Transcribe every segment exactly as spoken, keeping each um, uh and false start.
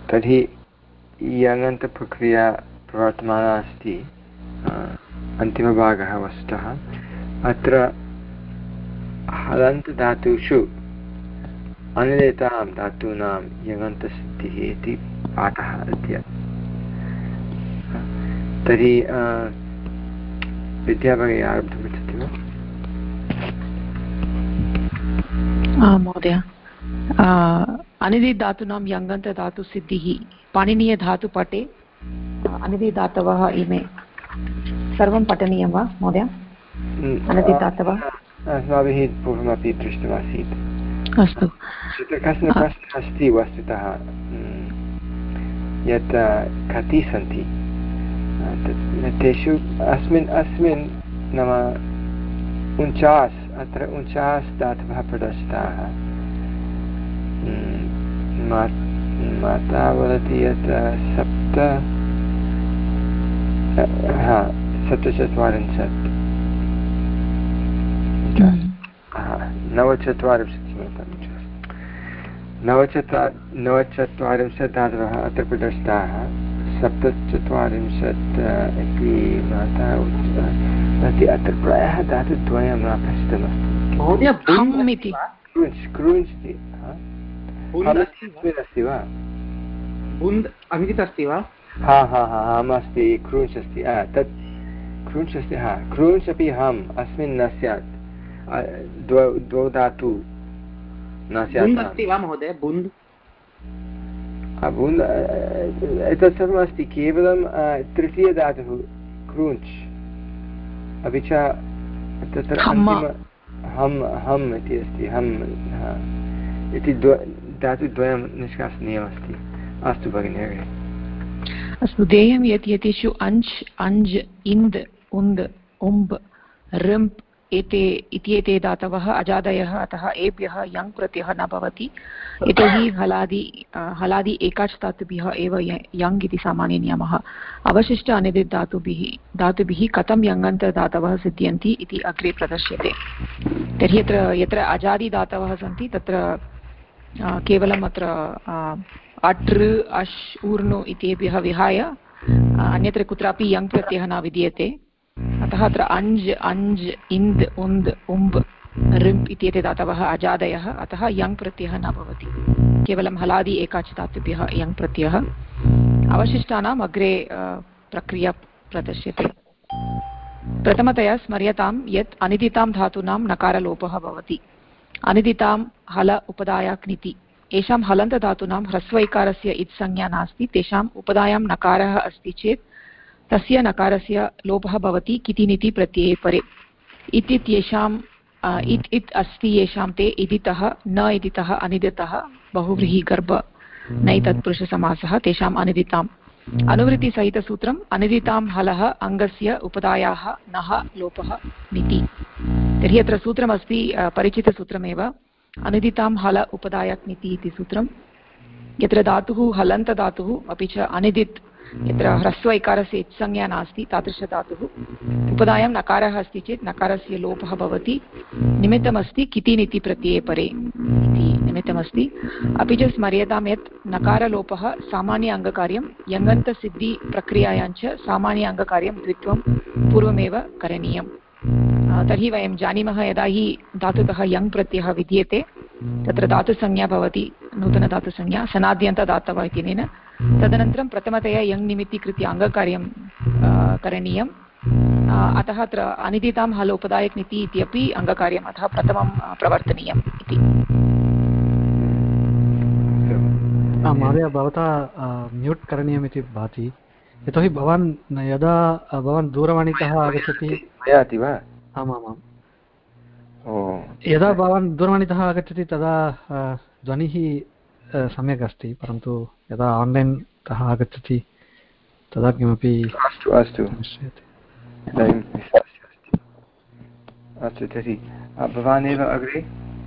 तर्हि यङन्तप्रक्रिया प्रवर्तमाना अस्ति अन्तिमभागः वस्तुतः अत्र हलन्तधातुषु अनिलेतां धातूनां यङन्तसिद्धिः इति पाठः अद्य। तर्हि विद्याभगिनी आरब्धुमिच्छति वा? महोदय, अनिदिधातूनां यङन्तधातुसिद्धिः पाणिनीयधातुपटे अनिदिधातवः इमे सर्वं पठनीयं वा महोदय? अनिदिधातवः अस्माभिः पूर्वमपि दृष्टमासीत्। अस्तु। तत्र कश्चन प्रश्नः अस्ति वस्तुतः यत् कति सन्ति तेषु अस्मिन् अस्मिन् नाम उञ्चास् अत्र उञ्चास् धातवः प्रदर्शिताः। माता वदति यत् सप्त हा सप्तचत्वारिंशत् नवचत्वारिंशत् नवचत्वारि नवचत्वारिंशत् धातवः अत्र प्रदर्शिताः। सप्तचत्वारिंशत् इति माता उच्यते। अत्र प्रायः धातुद्वयं न पश्चितमस्ति। अस्ति वा? अस्ति वा? हा हा हा हम् अस्ति, क्रूञ्च् अस्ति, तत् क्रूञ्च् अस्ति। हा क्रूञ्च् अपि हम् अस्मिन् न स्यात्, द्वौ द्वौ धातु न स्यात् अस्ति वा महोदय? बुन्द् बुन्द् एतत् सर्वम् अस्ति, केवलं तृतीयधातुः क्रूञ्च् अपि च तत्र अन्तिम हम् हम् इति अस्ति। हम् इति द्व धातुद्वयं निष्कासनीयमस्ति। अस्तु भगिनि अग्रे। अस्तु। ध्येयं यत् एतेषु अञ्च् अञ्ज् इन्द् उन्द् उम्ब् ऋम्प् एते इत्येते धातवः अजादयः, अतः एभ्यः यङ् प्रत्ययः न भवति, यतोहि हलादि हलादि एकाच् धातुभ्यः एव यङ् इति सामान्यनियमः। अवशिष्ट अनिदित् धातुभिः धातुभिः कथं यङन्तधातवः सिद्ध्यन्ति इति अग्रे प्रदर्श्यते। तर्हि अत्र यत्र अजादिधातवः सन्ति तत्र केवलम् अत्र अटृ अश् ऊर्णु इत्येभ्यः विहाय अन्यत्र कुत्रापि यङ् प्रत्ययः न विद्यते। अतः अत्र अञ्ज् अञ्ज् इन्द् उन्द् उम्ब् ऋम्प् इत्येते धातवः अजादयः, अतः यङ् प्रत्ययः न भवति, केवलं हलादि एकाच् धातुभ्यः यङ् प्रत्ययः। अवशिष्टानाम् अग्रे प्रक्रिया प्रदर्श्यते। प्रथमतया स्मर्यतां यत् अनिदितां धातूनां नकारलोपः भवति। अनिदितां हल उपदायाक्निति, येषां हलन्तधातूनां ह्रस्वैकारस्य इत्संज्ञा नास्ति, तेषाम् उपदायां नकारः अस्ति चेत् तस्य नकारस्य लोपः भवति कितिनिति प्रत्यये परे। इत् इत्येषां इत् इत् अस्ति येषां ते इदितः न इदितः अनिदितः बहुव्रीहिगर्भ नै तत्पुरुषसमासः तेषाम् अनिदिताम्। अनुवृत्तिसहितसूत्रम् अनिदितां हलः अङ्गस्य उपदायाः नः लोपः निति। तर्हि अत्र सूत्रमस्ति परिचितसूत्रमेव, अनिदितां हल उपदायाक्निति इति सूत्रं। यत्र धातुः हलन्तधातुः अपि च अनिदित् यत्र ह्रस्व इकारस्य इत्संज्ञा नास्ति तादृशधातुः उपदायां नकारः अस्ति चेत् नकारस्य लोपः भवति। निमित्तमस्ति कितिनिति प्रत्यये परे इति निमित्तमस्ति। अपि च स्मर्यतां यत् नकारलोपः सामान्य अङ्गकार्यं, यङन्तसिद्धिप्रक्रियायां च सामान्य अङ्गकार्यं द्वित्वं पूर्वमेव करणीयम्। तर्हि वयं जानीमः यदा हि धातुतः यङ् प्रत्ययः विद्यते तत्र धातुसंज्ञा भवति, नूतनधातुसंज्ञा सनाद्यन्तदातवः इत्यनेन। तदनन्तरं प्रथमतया यङ् निमित्तीकृत्य अङ्गकार्यं करणीयम्। अतः अत्र अनिदितां हल उपदायक्निति इत्यपि अङ्गकार्यम् अतः प्रथमं प्रवर्तनीयम् इति। महोदय भवता म्यूट् करणीयमिति भाति, यतोहि भवान् यदा भवान् दूरवाणीतः आगच्छति मयाति वा? आमामां यदा भवान् दूरवाणीतः आगच्छति तदा ध्वनिः सम्यक् अस्ति, परन्तु यदा आन्लैन् तः आगच्छति तदा किमपि अस्तु अस्तु अस्तु तर्हि भवान् एव अग्रे।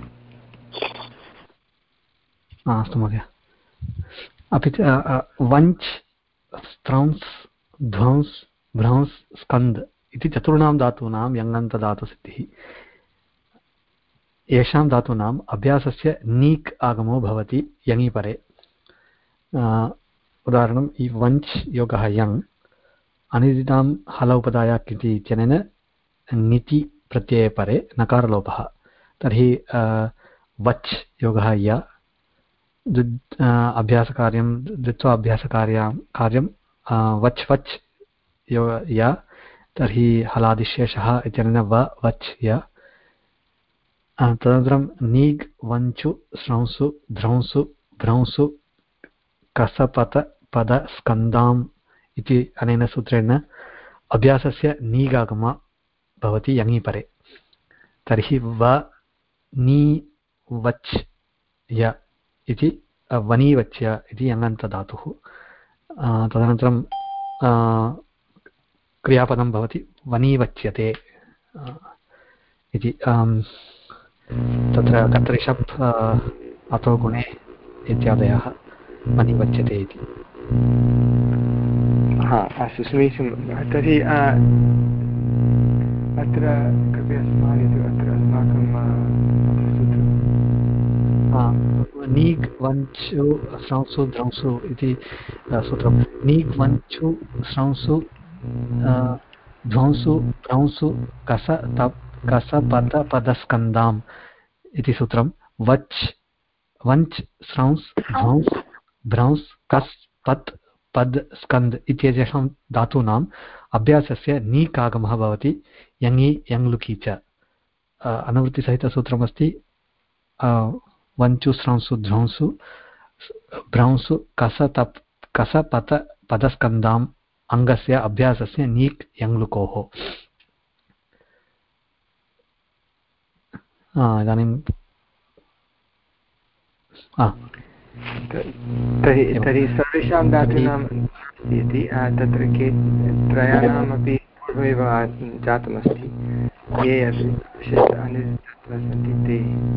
अस्तु महोदय। अपि च वञ्च् स्त्रंस् ध्वंस् भ्रंस् स्कन्द् इति चतुर्णां धातूनां यङन्तधातुसिद्धिः। येषां धातूनाम् अभ्यासस्य नीक् आगमो भवति यङि परे। उदाहरणम् इ वञ्च् योगः यङ् अनिदितां हल उपदायाक् इति इत्यनेन निति प्रत्यये परे नकारलोपः तर्हि वच् योगः य द्वित् अभ्यासकार्यं द्वित्वा अभ्यासकार्यं कार्यं वच् वच् यो य तर्हि हलादिशेषः इत्यनेन व वच् य तदनन्तरं नीग् वञ्चु श्रंसु ध्रंसु भ्रंसु कसपत पद स्कन्दाम् इति अनेन सूत्रेण अभ्यासस्य नीगागम भवति यङि परे तर्हि व नी वच् य इति वनीवच्य इति यङन्तधातुः तदनन्तरं क्रियापदं भवति वनीवच्यते इति तत्र कर्तरिषप् अतो गुणे इत्यादयः वनीवच्यते इति हा अस्तु समीचीनं तर्हि अत्र कृपया स्मारयतु अत्र अस्माकं नीग् वञ्चु श्रंसु ध्रंसु इति सूत्रं नीग् वञ्चु श्रंसु ध्वंसु भ्रंसु कस तप् कस पद पदस्कन्दाम् इति सूत्रं वच् वञ्च् श्रंस् ध्वंस् भ्रंस् कस् पत् पद् स्कन्द् इत्येतेषां धातूनाम् अभ्यासस्य नीक् आगमः भवति यङि यङ्लुकि च अनुवृत्तिसहितसूत्रमस्ति वञ्चु श्रंसु ध्वंसु भ्रंसु कस तप् कस पत पदस्कन्दाम् अङ्गस्य अभ्यासस्य नीक् यङ्लुकोः इदानीं तर्हि तर्हि सर्वेषां धातूनाम् इति तत्र के त्रयाणामपि पूर्वमेव जातमस्ति ये सन्ति ते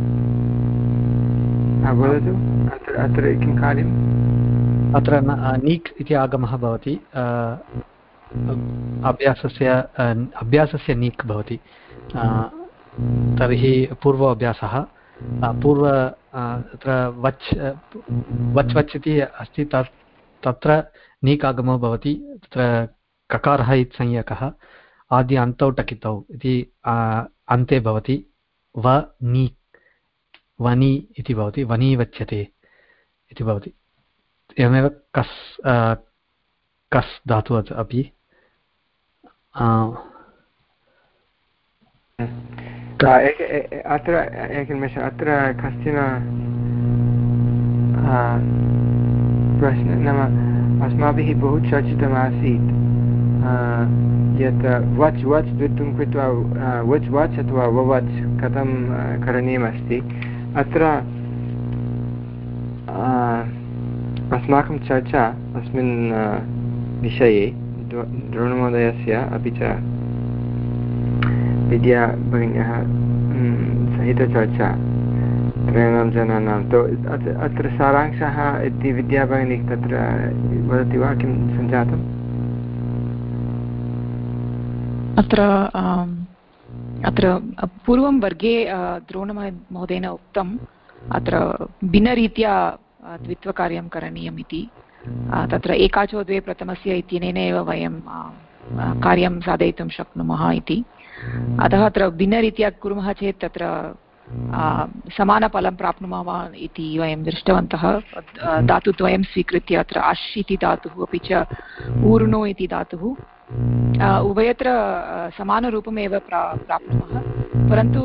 वदतु अत्र अत्र किं कार्यम् अत्र नीक् इति आगमः भवति अभ्यासस्य अभ्यासस्य नीक् भवति तर्हि पूर्व अभ्यासः पूर्व तत्र वच् वच् वच् इति अस्ति तत् तत्र नीक् आगमः भवति तत्र ककारः इति संज्ञकः आदि अन्तौ टकितौ इति अन्ते भवति व नी वनी इति भवति वनी वच्यते इति भवति एवमेव कस् कस् धातु अपि अत्र एकनिमेषम् अत्र कश्चन प्रश्नः नाम अस्माभिः बहु चर्चितमासीत् यत् वच् वच् द्वित्वं कृत्वा वच् वच् अथवा ववच् कथं करणीयमस्ति अत्र अस्माकं चर्चा अस्मिन् विषये द्रोणमहोदयस्य अपि च विद्याभगिन्याः सहितचर्चा त्रयाणां जनानां तो अत्र सारांशः इति विद्याभगिनी तत्र वदति वा किं सञ्जातम् अत्र अत्र पूर्वं वर्गे द्रोणमहोदयेन उक्तम् अत्र भिन्नरीत्या द्वित्वकार्यं करणीयम् इति तत्र एकाचो द्वे प्रथमस्य इत्यनेन एव वयं कार्यं साधयितुं शक्नुमः इति अतः अत्र भिन्नरीत्या कुर्मः चेत् तत्र समानफलं प्राप्नुमः इति वयं दृष्टवन्तः धातुद्वयं स्वीकृत्य अत्र अश् इति धातुः अपि च ऊर्णो इति धातुः उभयत्र समानरूपमेव प्रा प्राप्नुमः परन्तु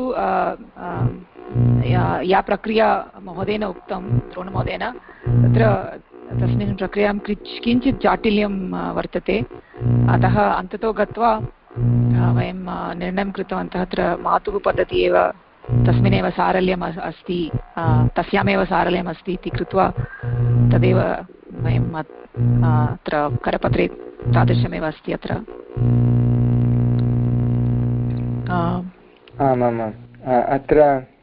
या प्रक्रिया महोदयेन उक्तं द्रोणमहोदयेन तत्र तस्मिन् प्रक्रियां किञ्चित् जाटिल्यं वर्तते अतः अन्ततो गत्वा वयं निर्णयं कृतवन्तः अत्र मातुः पद्धतिः एव तस्मिन्नेव सारल्यम् अस्ति तस्यामेव सारल्यम् अस्ति इति कृत्वा तदेव वयम् अत्र करपत्रे तादृशमेव अस्ति अत्र आमामाम् अत्र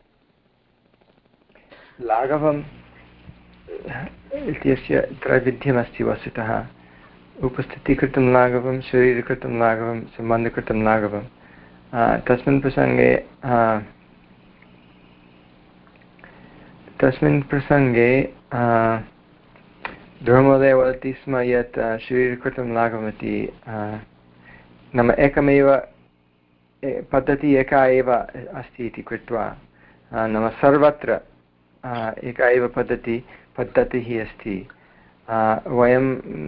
लाघवम् इत्यस्य त्रैविध्यमस्ति वस्तुतः उपस्थितिकृतं लाघवं शरीरकृतं लाघवं सम्बन्धकृतं लाघवं तस्मिन् प्रसङ्गे तस्मिन् प्रसङ्गे ध्रुवमहोदय वदति स्म यत् शरीरकृतं लाघवमिति नाम एकमेव पद्धतिः एका एव अस्ति इति कृत्वा नाम सर्वत्र एका एव पद्धतिः पद्धतिः अस्ति। वयं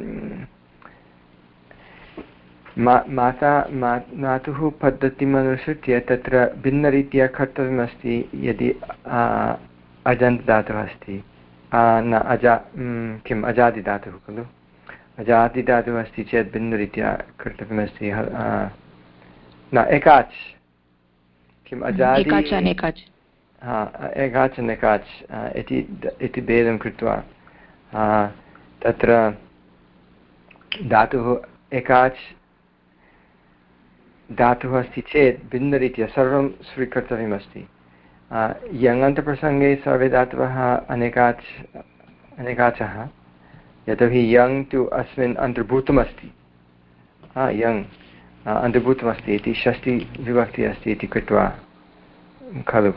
मा माता मा मातुः पद्धतिम् अनुसृत्य तत्र भिन्नरीत्या कर्तव्यमस्ति यदि अजन्तदातुः अस्ति न अजा किम् अजादिदातुः खलु अजादिदातुः अस्ति चेत् भिन्नरीत्या कर्तव्यमस्ति न एकाच् किम् अजादि हा एकाच् नेकाच् इति इति भेदं कृत्वा तत्र धातुः एकाच् धातुः अस्ति चेत् भिन्नरीत्या सर्वं स्वीकर्तव्यमस्ति। यङन्तप्रसङ्गे सर्वे धातवः अनेकाच् अनेकाचः यतोहि यङ् तु अस्मिन् अन्तर्भूतमस्ति यङ् अन्तर्भूतमस्ति इति षष्टिविभक्तिः अस्ति इति कृत्वा खलु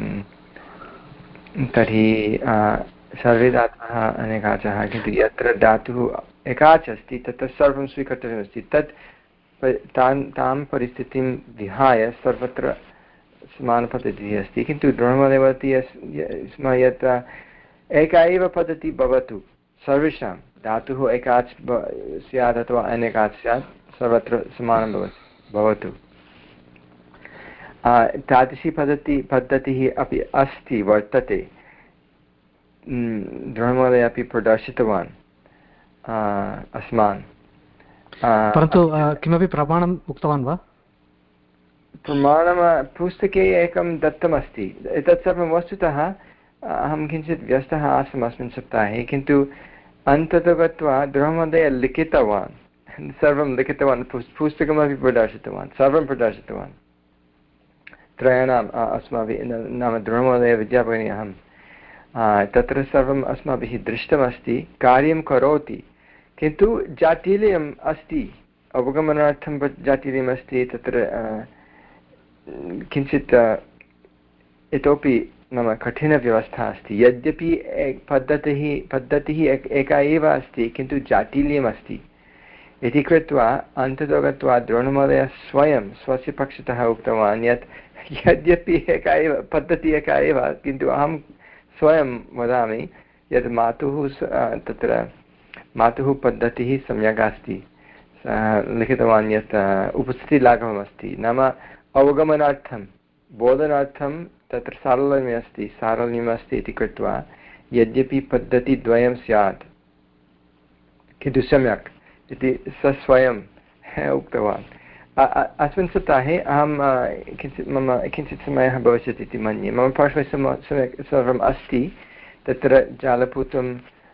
तर्हि सर्वे धातवः अनेकाचः किन्तु यत्र धातुः एकाच् अस्ति तत्र सर्वं स्वीकर्तव्यमस्ति तत् तान् तां परिस्थितिं विहाय सर्वत्र समानपद्धतिः अस्ति। किन्तु द्रोणमहोदय वदति स्म यत् एका एव पद्धतिः भवतु सर्वेषां धातुः एकाच् स्यात् अथवा अनेकाच् स्यात् सर्वत्र समानं भवति भवतु तादृशी पद्धतिः पद्धतिः अपि अस्ति वर्तते द्रोणमहोदय अपि प्रदर्शितवान् अस्मान्। परन्तु किमपि प्रमाणम् उक्तवान् वा? प्रमाणं पुस्तके एकं दत्तमस्ति। एतत् सर्वं वस्तुतः अहं किञ्चित् व्यस्तः आसम् अस्मिन् सप्ताहे किन्तु अन्ततो गत्वा द्रोणमहोदय लिखितवान् सर्वं लिखितवान् पुस्तकमपि प्रदर्शितवान् सर्वं प्रदर्शितवान् त्रयाणाम् अस्माभिः नाम द्रोणमहोदय विद्याभगिनी अहं तत्र सर्वम् अस्माभिः दृष्टमस्ति कार्यं करोति किन्तु जाटिल्यम् अस्ति अवगमनार्थं जाटिल्यम् अस्ति तत्र किञ्चित् इतोपि नाम कठिनव्यवस्था अस्ति यद्यपि पद्धतिः पद्धतिः एका एव अस्ति किन्तु जाटिल्यम् अस्ति इति कृत्वा अन्ततो गत्वा द्रोणमहोदयः स्वयं स्वस्य पक्षतः उक्तवान् यत् यद्यपि एका एव पद्धतिः एका एव किन्तु अहं स्वयं वदामि यत् मातुः तत्र मातुः पद्धतिः सम्यक् अस्ति। लिखितवान् यत् उपस्थितिलाघवमस्ति नाम अवगमनार्थं बोधनार्थं तत्र सारल्यम् अस्ति सारल्यम् अस्ति इति कृत्वा यद्यपि पद्धतिद्वयं स्यात् किन्तु सम्यक् इति स स्वयं उक्तवान्। अस्मिन् सप्ताहे अहं किञ्चित् मम किञ्चित् समयः भविष्यति इति मन्ये मम पार्श्वे सम्यक् सर्वम् अस्ति तत्र जालपुटं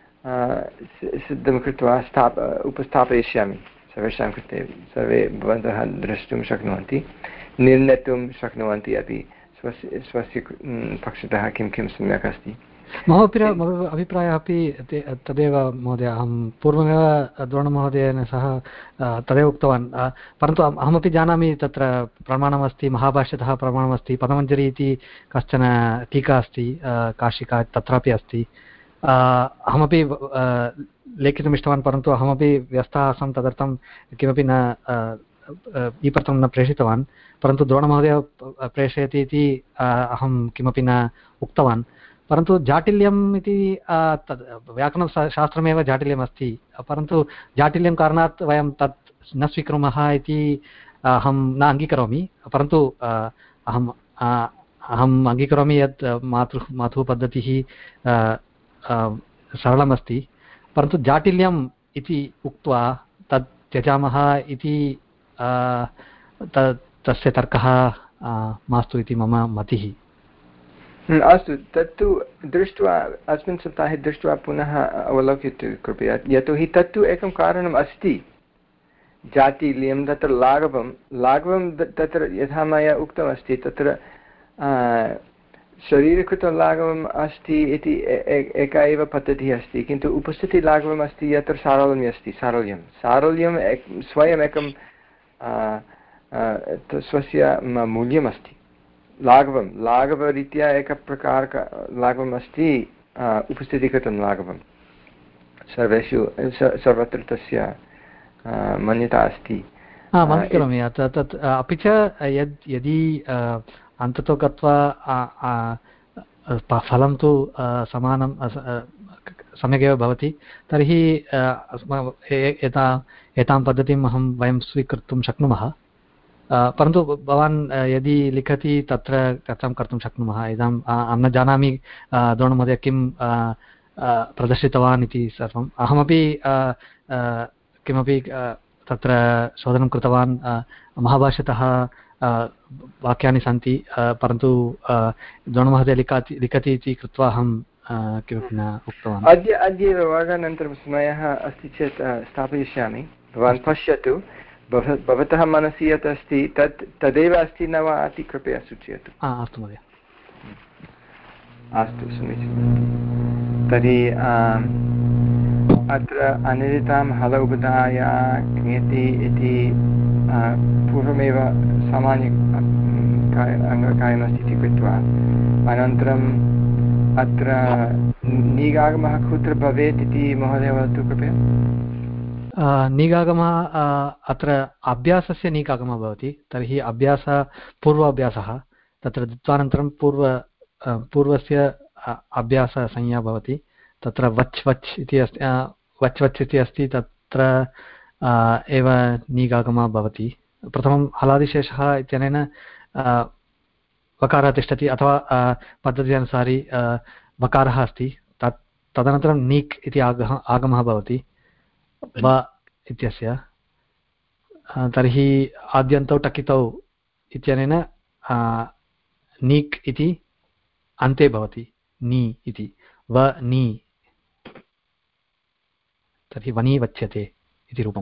सिद्धं कृत्वा स्थाप उपस्थापयिष्यामि सर्वेषां कृते सर्वे भवन्तः द्रष्टुं शक्नुवन्ति निर्णेतुं शक्नुवन्ति अपि स्वस्य स्वस्य पक्षतः किं किं सम्यक् अस्ति। मम मम अभिप्रायः अपि तदेव महोदय अहं पूर्वमेव द्रोणमहोदयेन सह तदेव उक्तवान् परन्तु अहमपि जानामि तत्र प्रमाणमस्ति महाभाष्यतः प्रमाणमस्ति पदमञ्जरी इति कश्चन टीका अस्ति काशिका तत्रापि अस्ति अहमपि लेखितुम् इष्टवान् परन्तु अहमपि व्यस्तः आसं तदर्थं किमपि न ईपत्रं न प्रेषितवान् परन्तु द्रोणमहोदय प्रेषयति इति अहं किमपि न उक्तवान् परन्तु जाटिल्यम् इति तद् व्याकरणशास्त्रमेव जाटिल्यम् अस्ति परन्तु जाटिल्यं कारणात् वयं तत् न स्वीकुर्मः इति अहं न अङ्गीकरोमि परन्तु अहम् अहम् अङ्गीकरोमि यत् मातृ मातुः पद्धतिः सरलमस्ति परन्तु जाटिल्यम् इति उक्त्वा तत् त्यजामः इति तस्य तर्कः मास्तु इति मम मतिः। अस्तु तत्तु दृष्ट्वा अस्मिन् सप्ताहे दृष्ट्वा पुनः अवलोकयतु कृपया यतोहि तत्तु एकं कारणम् अस्ति जाटिल्यं तत्र लाघवं लाघवं तत्र यथा मया उक्तमस्ति तत्र शरीरकृतं लाघवम् अस्ति इति एका एव पद्धतिः अस्ति किन्तु उपस्थितिलाघवम् अस्ति यत्र सारल्यम् अस्ति सारल्यं सारल्यं स्वयम् एकं स्वस्य मूल्यमस्ति लाघवं लाघवरीत्या एकप्रकारक लाघवम् अस्ति उपस्थितिकृतं लाघवं सर्वेषु सर्वत्र तस्य मान्यता अस्ति। आम् अङ्गीकरोमि। तत् अपि च यद् यदि अन्ततो गत्वा फलं तु समानं सम्यगेव भवति तर्हि एता एतां पद्धतिम् अहं वयं स्वीकर्तुं शक्नुमः। परन्तु भवान् यदि लिखति तत्र कथं कर्तुं शक्नुमः इदाम् अहं न जानामि द्रोणमहोदय किं प्रदर्शितवान् इति सर्वम्। अहमपि किमपि तत्र शोधनं कृतवान् महाभाष्यतः वाक्यानि सन्ति परन्तु द्रोणमहोदय लिखति लिखति इति कृत्वा अहं किमपि न उक्तवान्। अद्य अद्य एव वर्गानन्तरं समयः अस्ति चेत् स्थापयिष्यामि। भवान् पश्यतु भवतः मनसि यत् अस्ति तत् तदेव अस्ति न वा इति कृपया सूचयतु। अस्तु महोदय। अस्तु समीचीनं। तर्हि अत्र अनिदितां हल उपधाय क्ङेति इति पूर्वमेव सामान्य अङ्गकार्यमस्ति इति कृत्वा अनन्तरम् अत्र नीगागमः कुत्र भवेत् इति महोदय वदतु कृपया। नीगागमः अत्र अभ्यासस्य नीगागमः भवति तर्हि अभ्यास पूर्वाभ्यासः तत्र द्वित्वानन्तरं पूर्व पूर्वस्य अभ्याससंज्ञा भवति तत्र वच् वच् इति अस्ति वच् वच् इति अस्ति तत्र एव नीगागमः भवति। प्रथमं हलादिशेषः इत्यनेन वकारः तिष्ठति अथवा पद्धत्यनुसारी वकारः अस्ति तत् तदनन्तरं नीक् इति आगमः आगमः भवति व इत्यस्य। तर्हि आद्यन्तौ टकितौ इत्यनेन नीक् इति अन्ते भवति नी इति व नी तर्हि वनी वच्यते इति रूपम्।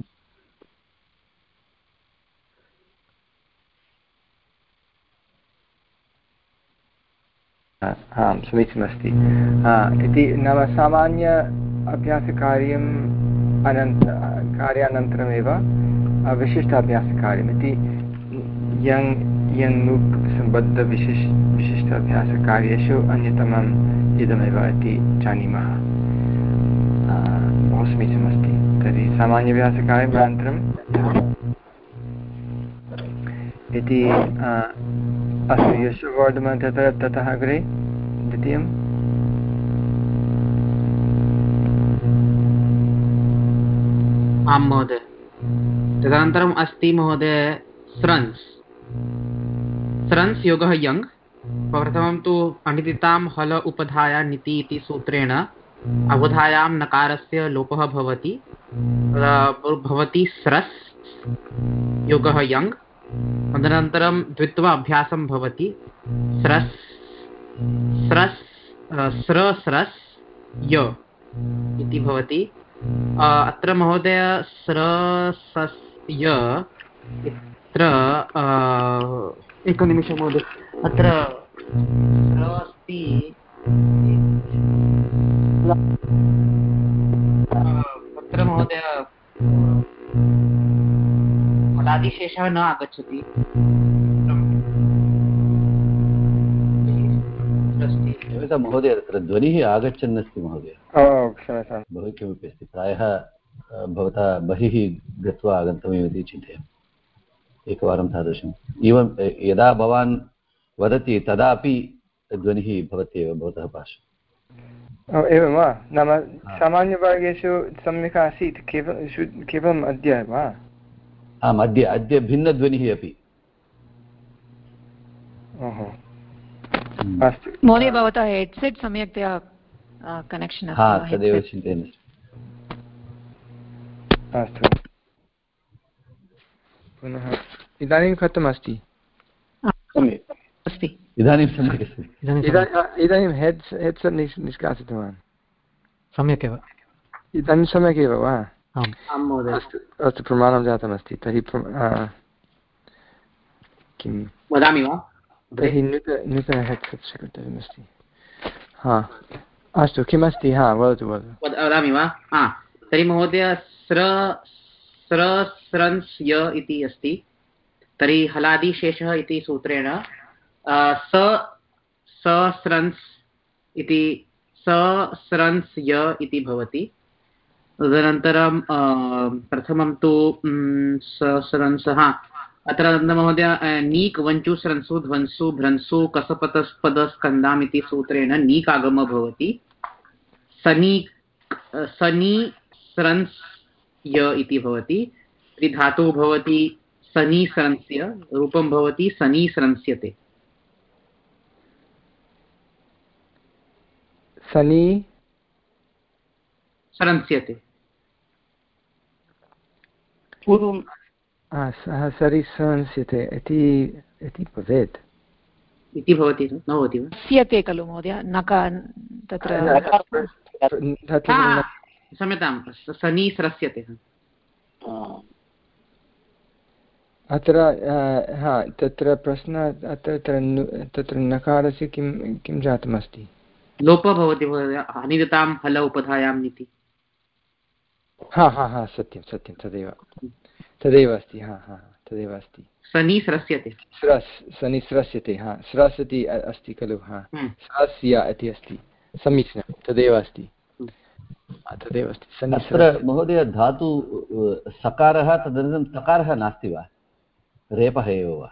आम् समीचीनमस्ति। इति नाम सामान्य अभ्यासकार्यम् अनन्त कार्यानन्तरमेव विशिष्टाभ्यासकार्यम् इति यङ् यङ् नुक् सम्बद्धविशिष् विशिष्टाभ्यासकार्येषु अन्यतमम् इदमेव इति जानीमः। बहु समीचीनमस्ति। तर्हि सामान्यभ्यासकार्यम् अनन्तरम् इति अस्तु यशोवर्धमान ततः ततः अग्रे द्वितीयम् आं महोदय। तदनन्तरम् अस्ति महोदय स्रन्स् स्रन्स् योगः यङ्। प्रथमं तु अनिदितां हल उपधाया नीति इति सूत्रेण अवधायां नकारस्य लोपः भवति भवति स्रस् योगः यङ्। तदनन्तरं द्वित्वा अभ्यासं भवति स्रस् स्रस् स्र स्रस् य इति भवति। अत्र महोदय स्र सस् य अत्र एकनिमिषं महोदय अत्र स्र अस्ति अत्र महोदय फलादिशेषः न आगच्छति। महोदय तत्र ध्वनिः आगच्छन्नस्ति महोदय। क्षम्यतां बहु किमपि अस्ति प्रायः भवता बहिः गत्वा आगन्तव्यम् इति चिन्तयामि एकवारं तादृशम् एवं यदा भवान् वदति तदापि ध्वनिः भवत्येव भवतः पार्श्वे। एवं वा नाम सामान्यवर्गेषु सम्यक् आसीत् केवलं केवलम् अद्य वा? आम् अद्य अद्य भिन्नध्वनिः अपि। ओहो अस्तु महोदय भवतः हेड्सेट् सम्यक्तया कनेक्षन् हा तदेव चिन्तयन् अस्तु पुनः इदानीं कथम् अस्ति? अस्ति इदानीं सम्यक् अस्ति। इदानीं हेड्स् हेड्सेट् निष्कासितवान् सम्यक् एव इदानीं सम्यक् एव वा? आम् अस्तु अस्तु प्रमाणं जातमस्ति। तर्हि किं वदामि वा? तर्हि नूतन नूतन हेड्सेट् स्वीकर्तव्यमस्ति। हा अस्तु किमस्ति? हा वदतु वदतु। वदामि वा? हा तर्हि महोदय स्र स्र स्रन्स् य इति अस्ति। तर्हि हलादिशेषः इति सूत्रेण स सस्रन्स् इति सस्रन्स् य इति भवति। तदनन्तरं प्रथमं तु ससरंसः अत्र महोदय नीक् वञ्चु स्रंसु ध्वंसु भ्रंसु कसपतस्पदस्कन्दाम् इति सूत्रेण नीक् आगमः भवति। सनी सनी स्रंस् य इति भवति। त्रिधातुः भवति सनी स्रंस्य, रूपं भवति सनी स्रंस्यते। सनी स्रंस्यते पूर्वं सः सरि स्रंस्यते इति इति भवेत् इति भवति न भवति वा? स्यते खलु महोदय नका तत्र क्षम्यतां सनी स्रस्यते। अत्र हा तत्र प्रश्नः अत्र तत्र नकारस्य किं किं जातमस्ति? लोपः भवति महोदय अनिदतां हल उपधायाम् इति। हा हा हा सत्यं सत्यं तदेव तदेव अस्ति। हा हा तदेव अस्ति। सनी स्रस्यते स्रस् सनि स्रस्यते हा स्रस् इति अस्ति खलु हा स्रस्य इति अस्ति समीचीनं तदेव अस्ति तदेव अस्ति सनि। अत्र महोदय धातु सकारः तदनन्तरं तकारः नास्ति वा रेपः एव वा?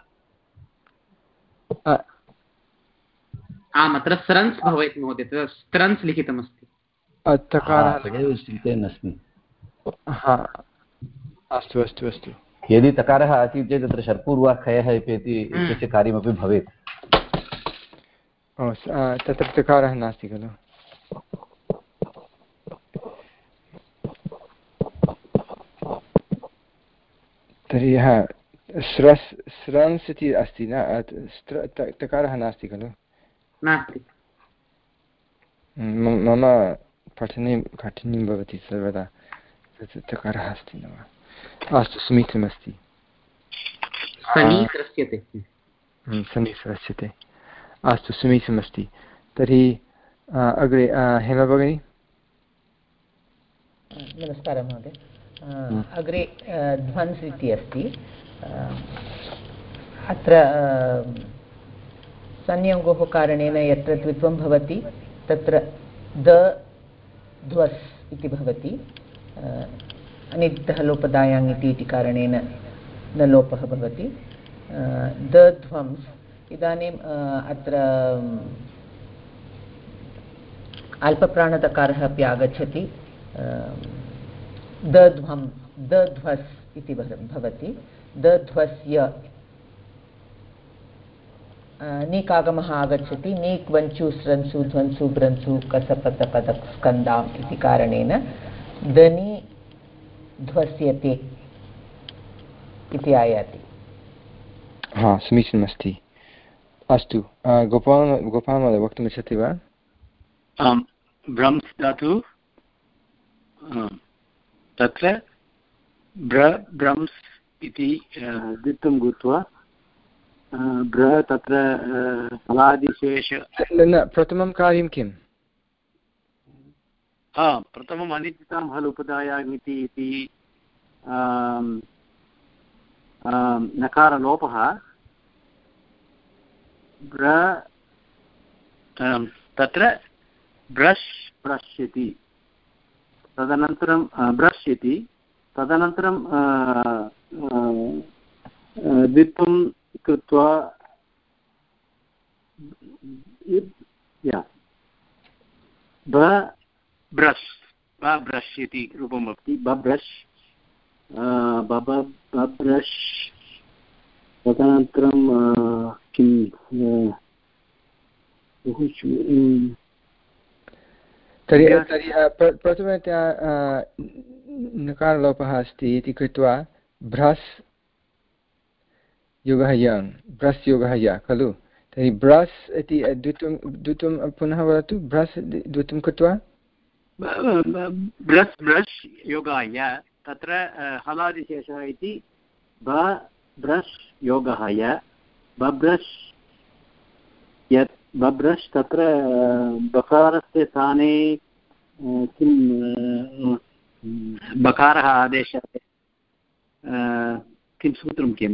आम् अत्र स्रन्स् भवेत् महोदय तत्र स्त्रन्स् लिखितमस्ति। तकारः तदेव चिन्तयन् अस्मि। हा अस्तु अस्तु अस्तु यदि तकारः आसीत् चेत् तत्र षट्पूर्वा खयः इति इत्यस्य कार्यमपि भवेत्। तत्र तकारः नास्ति खलु। तर्हि हा स्रस् स्रंस् इति अस्ति न तकारः नास्ति खलु? नास्ति। मम पठने काठिन्यं भवति सर्वदा तकारः अस्ति न वा? अस्तु समीचीनमस्ति। सनी स्रस्यते सनी स्रस्यते अस्तु समीचीनमस्ति। तर्हि अग्रे हेमा भगिनी। नमस्कारः महोदय। अग्रे ध्वंस् इति अस्ति। अत्र संयोगोः कारणेन यत्र द्वित्वं भवति तत्र द ध्वस् इति भवति। अनिद्यः लोपदायाङ् इति कारणेन न लोपः भवति। द ध्वंस् इदानीम् अत्र अल्पप्राणतकारः अपि आगच्छति। द ध्वं द ध्वस् इति भवति। द ध्वस्य नीकागमः आगच्छति। नीक् वञ्चु स्रंसु ध्वंसु भ्रंसु कसपतपदस्कन्दाम् इति कारणेन दनि ध्वस्यते इति आयाति। हा समीचीनमस्ति। अस्तु गोपाल गोपाल महोदय वक्तुमिच्छति वा? आम् भ्रंस् धातु तत्र ब्र भ्रंस् इति द्वित्वं भूत्वा ब्र तत्र फलादिशेष न प्रथमं कार्यं किम्? हा प्रथमम् अनिश्चितां हल् उपधायाम् इति इति नकारलोपः ब्र तत्र ब्रश् ब्रश् इति तदनन्तरं ब्रश् इति तदनन्तरं द्वित्वं कृत्वा ब ब्रश् ब ब्रश् इति रूपं भवति। बब्रश् बब्रश् तदनन्तरं किं तर्हि तर्हि प्रथमतया नकारलोपः अस्ति इति कृत्वा भ्रस् योगः यङ् भ्रस् योगः य खलु। तर्हि ब्रस् इति द्वित्वं द्वित्वं पुनः वदतु। भ्रस् द्वित्वं कृत्वा ब्रस् ब्रश् योगः य तत्र हलादिशेषः इति ब ब्रश् योगः य बब्रश् यत् बब्रश् तत्र बकारस्य स्थाने किं बकारः आदेशः किं सूत्रं किं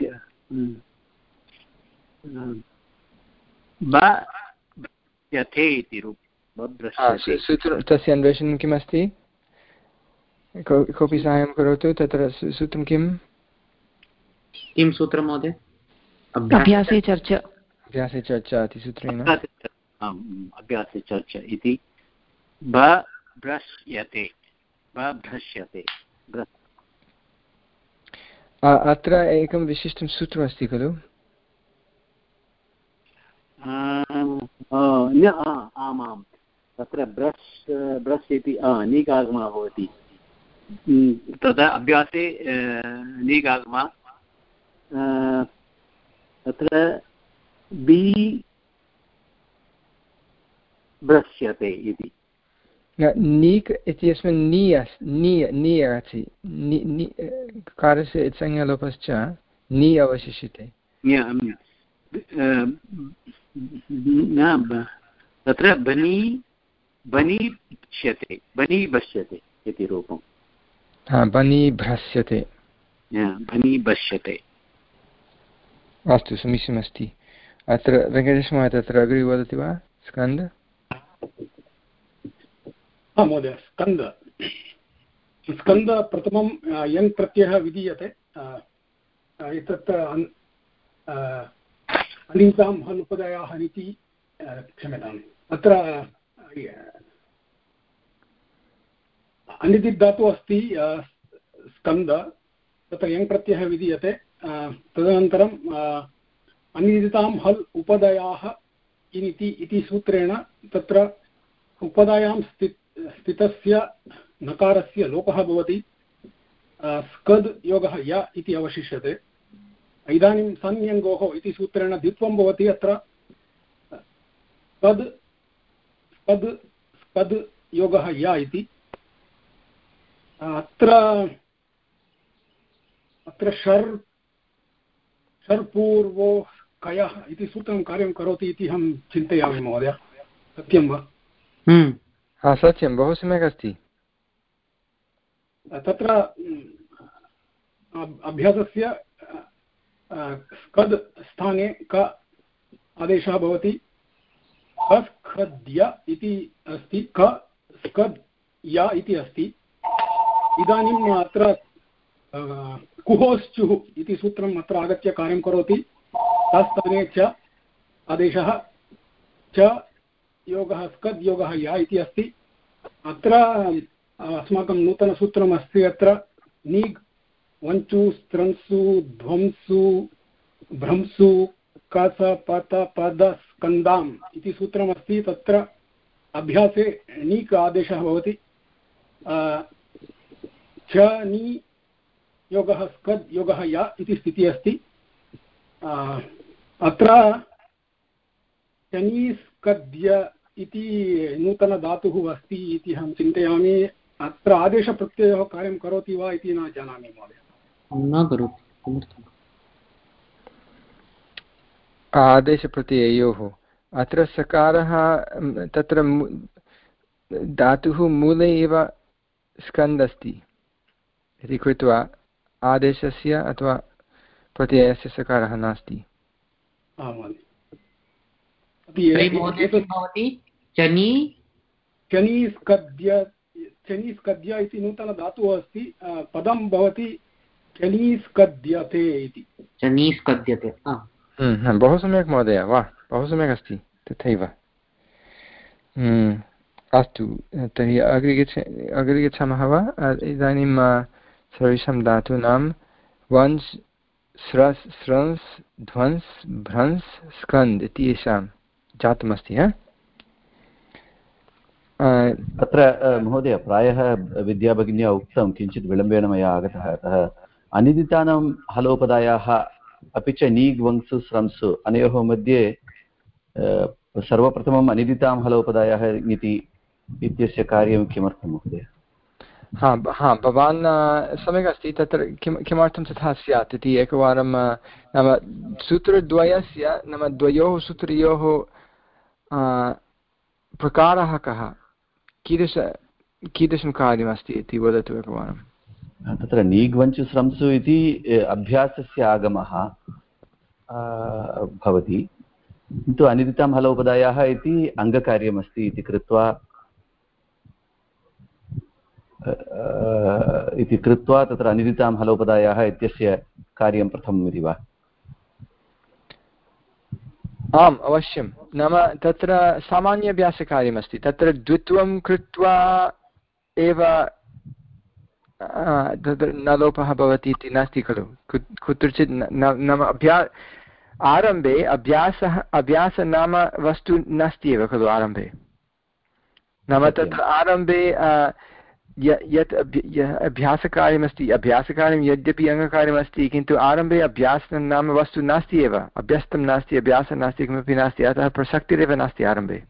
ब यथे इति रूपं सूत्रं तस्य अन्वेषणं किमस्ति? कोऽपि साहाय्यं करोतु तत्र सूत्रं किम् किं सूत्रं महोदय अभ्यासे चर्चा अभ्यासे चर्चा इति सूत्रेण अभ्यासे चर्चा इति भ्रश्यते भ्रश्यते अत्र एकं विशिष्टं सूत्रमस्ति खलु आमां तत्र ब्रश् ब्रश् इति नीगागमः भवति तदा अभ्यासे नीगागमः तत्र बि भ्रश्यते इति नीक् इत्यस्मिन् नी अस् नी नी अस्ति कारस्य संज्ञालोपश्च नी अवशिष्यते तत्र बनी बनी भ्रश्यते बनी भ्रश्यते इति रूपं हा बनी भ्रश्यते बनी भ्रश्यते अस्तु समीचीनमस्ति अत्र वेङ्कटेशमहोदय तत्र अग्रे वदति वा स्कन्द महोदय स्कन्द स्कन्द प्रथमं यङ् प्रत्ययः विधीयते एतत् अनितां हल्पदयाः इति क्षम्यताम् अत्र अनिदित् धातुः अस्ति स्कन्द तत्र यङ् प्रत्ययः विधीयते तदनन्तरम् अनिदितां हल् उपदयाः इनिति इति सूत्रेण तत्र उपदायां स्थित स्थितस्य नकारस्य लोपः भवति स्कद् योगः य इति अवशिष्यते इदानीं संयङ्गोः इति सूत्रेण द्वित्वं भवति अत्र स्कद् स्कद् स्कद् योगः य इति अत्र अत्र शर् शर्पूर्वो कयः इति सूत्रं कार्यं करोति इति अहं चिन्तयामि महोदय सत्यं वा हा सत्यं बहु सम्यक् अस्ति तत्र अभ्यासस्य स्कद् स्थाने क आदेशः भवति कस्खद्य इति अस्ति क स्कद् य इति अस्ति इदानीम् अत्र कुहोश्चुः इति सूत्रम् अत्र आगत्य कार्यं करोति तत्स्थाने च आदेशः च योगः स्कद् योगः य इति अस्ति अत्र अस्माकं नूतनसूत्रम् अस्ति अत्र नीग् वञ्चु स्त्रंसु ध्वंसु भ्रंसु कस पत पद स्कन्दाम् इति सूत्रमस्ति तत्र अभ्यासे नीक् आदेशः भवति च नी योगः स्कद् योगः य इति स्थितिः अस्ति अत्र शनीस्कद्य इति नूतनधातुः अस्ति इति अहं चिन्तयामि अत्र आदेशप्रत्ययः कार्यं करोति वा इति न जानामि महोदय न करोति आदेशप्रत्यययोः अत्र सकारः तत्र धातुः मूले एव स्कन्द अस्ति इति कृत्वा आदेशस्य अथवा प्रत्ययस्य सकारः नास्ति चनीस्कद्य चनीस्कद्य इति नूतनधातुः अस्ति पदं भवति चनीस्कद्यते इति चनीस्कद्यते बहु सम्यक् महोदय वा बहु सम्यक् अस्ति तथैव अस्तु तर्हि अग्रे गच्छ अग्रे गच्छामः वा इदानीं सर्वेषां धातूनां वंश् स्रस् स्रंस् ध्वंस् भ्रंस् स्कन्द् इति येषां जातमस्ति हा अत्र महोदय प्रायः विद्याभगिन्या उक्तं किञ्चित् विलम्बेन मया आगतः अतः अनिदितानां हलोपदायाः अपि च नीग् वंसु स्रंसु अनयोः मध्ये सर्वप्रथमम् अनिदितां हलोपदायाः इति इत्यस्य कार्यं किमर्थं महोदय हा हा भवान् सम्यक् अस्ति तत्र किं किमर्थं तथा स्यात् इति एकवारं नाम सूत्रद्वयस्य नाम द्वयोः सूत्रयोः प्रकारः कः कीदृश कीदृशं कार्यमस्ति इति वदतु एकवारं तत्र नीग्वञ्चु स्रंसु इति अभ्यासस्य आगमः भवति किन्तु अनिदितां हलोपदायाः इति अङ्गकार्यमस्ति इति कृत्वा इति कृत्वा तत्र अनिदितां हलोपदायाः इत्यस्य कार्यं प्रथमम् इति वा? आम् अवश्यं। नाम तत्र सामान्याभ्यासकार्यमस्ति, तत्र द्वित्वं कृत्वा एव तत्र न लोपः भवति इति नास्ति खलु। कुत्रचित् नाम अभ्या आरम्भे अभ्यासः अभ्यासः नाम वस्तु नास्ति एव खलु आरम्भे। नाम तत्र आरम्भे यत् अभ्यासकार्यमस्ति, अभ्यासकार्यं यद्यपि अङ्गकार्यमस्ति किन्तु आरम्भे अभ्यासः नाम वस्तु नास्ति एव, अभ्यस्तं नास्ति, अभ्यासः नास्ति, किमपि नास्ति, अतः प्रसक्तिरेव नास्ति आरम्भे।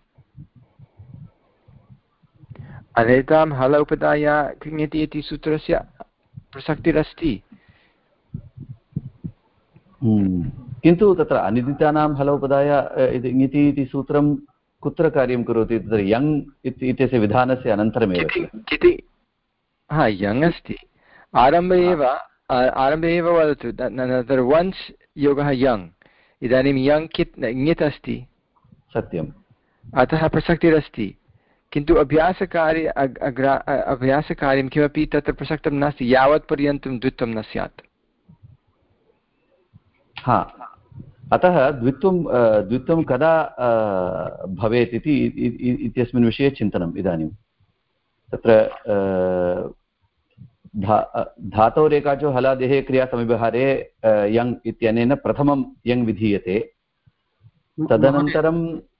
अनेतां हल उपधाया क्रियते इति सूत्रस्य प्रसक्तिरस्ति। किन्तु तत्र अनिदितानां हल उपधाया इति इति सूत्रं कुत्र कार्यं करोति? तत्र यङ् इत्यस्य विधानस्य अनन्तरमेव इति हा यङ् अस्ति आरम्भे एव, आरम्भे एव वदतु तत्र वन्स् योगः यङ्, इदानीं यङ् कित् ङित् अस्ति, सत्यम्, अतः प्रसक्तिरस्ति, किन्तु अभ्यासकार्य अग्रा अभ्यासकार्यं किमपि तत्र प्रसक्तं नास्ति यावत् पर्यन्तं द्वित्वं न स्यात्। हा, अतः द्वित्वं द्वित्वं कदा भवेत् इति इत्यस्मिन् विषये चिन्तनम् इदानीं। तत्र धा धातोरेकाचो हलादेः क्रियासमव्यवहारे यङ् इत्यनेन प्रथमं यङ् विधीयते, तदनन्तरं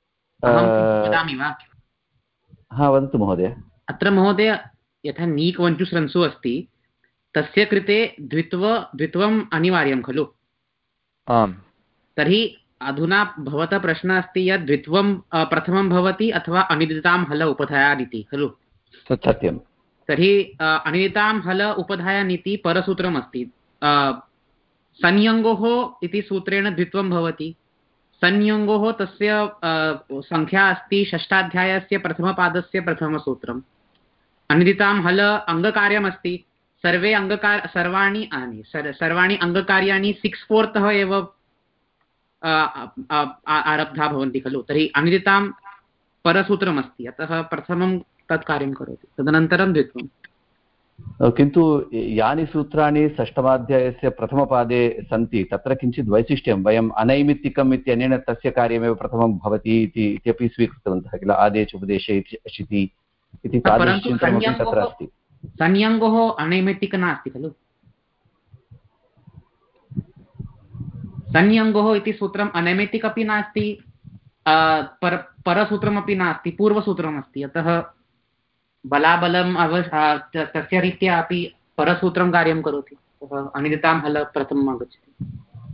हा वदतु महोदय। अत्र महोदय यथा नीक् वञ्चुस्रंसु अस्ति तस्य कृते द्वित्व द्वित्वम् अनिवार्यं खलु? आम्। तर्हि अधुना भवतः प्रश्नः अस्ति यत् द्वित्वं प्रथमं भवति अथवा अनिदितां हल उपधायानिति खलु? सत्यं। तर्हि अनिदितां हल उपधायानिति परसूत्रम् अस्ति। संयङ्गोः इति सूत्रेण द्वित्वं भवति। संयङ्गोः तस्य संख्या अस्ति षष्ठाध्यायस्य प्रथमपादस्य प्रथमसूत्रम्। अनिदितां हल अङ्गकार्यमस्ति। सर्वे अङ्गकार सर्वाणि सर्वाणि अङ्गकार्याणि सिक्स् फोर् तः एव आरब्धा भवन्ति खलु। तर्हि अनिदितां परसूत्रमस्ति, अतः प्रथमं तत् कार्यं करोति, तदनन्तरं द्वित्वं। किन्तु यानि सूत्राणि षष्ठमाध्यायस्य प्रथमपादे सन्ति तत्र किञ्चित् वैशिष्ट्यं, वयम् अनैमित्तिकम् इत्यनेन तस्य कार्यमेव प्रथमं भवति इत्यपि स्वीकृतवन्तः किल, आदेश उपदेशे अशिति इति तादृशचिन्तनमपि तत्र अस्ति। संयङ्गोः अनैमित्तिक नास्ति खलु? संयङ्गोः इति सूत्रम् अनैमित्तिक अपि नास्ति, पर परसूत्रमपि नास्ति, पूर्वसूत्रमस्ति, अतः बलाबलम् अव तस्य रीत्या अपि परसूत्रं कार्यं करोति, अनिदितां हल प्रथमम् आगच्छति।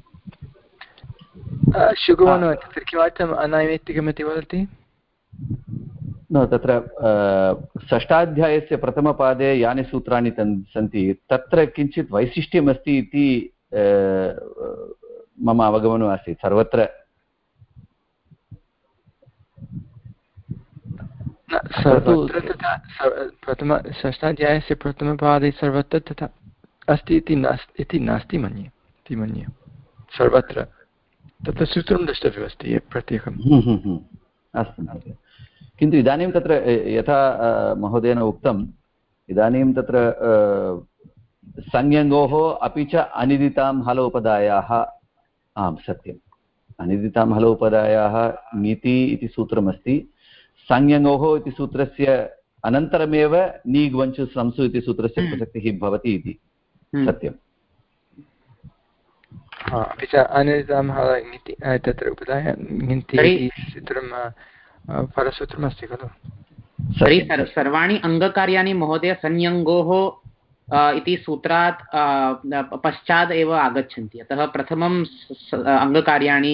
शुगवनो तत्र किमर्थम् अनैमित्तिकमिति वदति? न तत्र षष्ठाध्यायस्य प्रथमपादे यानि सूत्राणि सन्ति तत्र किञ्चित् वैशिष्ट्यमस्ति इति मम अवगमनम् आसीत्। सर्वत्र प्रथम षष्ठाध्यायस्य प्रथमपादे सर्वत्र तथा अस्ति इति नास्ति इति नास्ति मन्ये इति मन्ये सर्वत्र तत्र सूत्रं द्रष्टव्यमस्ति प्रत्येकम्। अस्तु, किन्तु इदानीं तत्र यथा महोदयेन उक्तम्, इदानीं तत्र संयङ्गोः अपि च अनिदितां हलोपदायाः, आं सत्यम्, अनिदितां हलोपदायाः नीति इति सूत्रमस्ति। संयङ्गोः इति सूत्रस्य अनन्तरमेव नीग्वञ्चु संसु इति सूत्रस्य प्रसक्तिः भवति इति सत्यम्। अपि च अनिदितां हल नीति तत्र उपदाय नीति सूत्रं परसूत्रमस्ति खलु। तर्हि सर्वाणि अङ्गकार्याणि महोदय संयङ्गोः इति सूत्रात् पश्चात् एव आगच्छन्ति, अतः प्रथमं अङ्गकार्याणि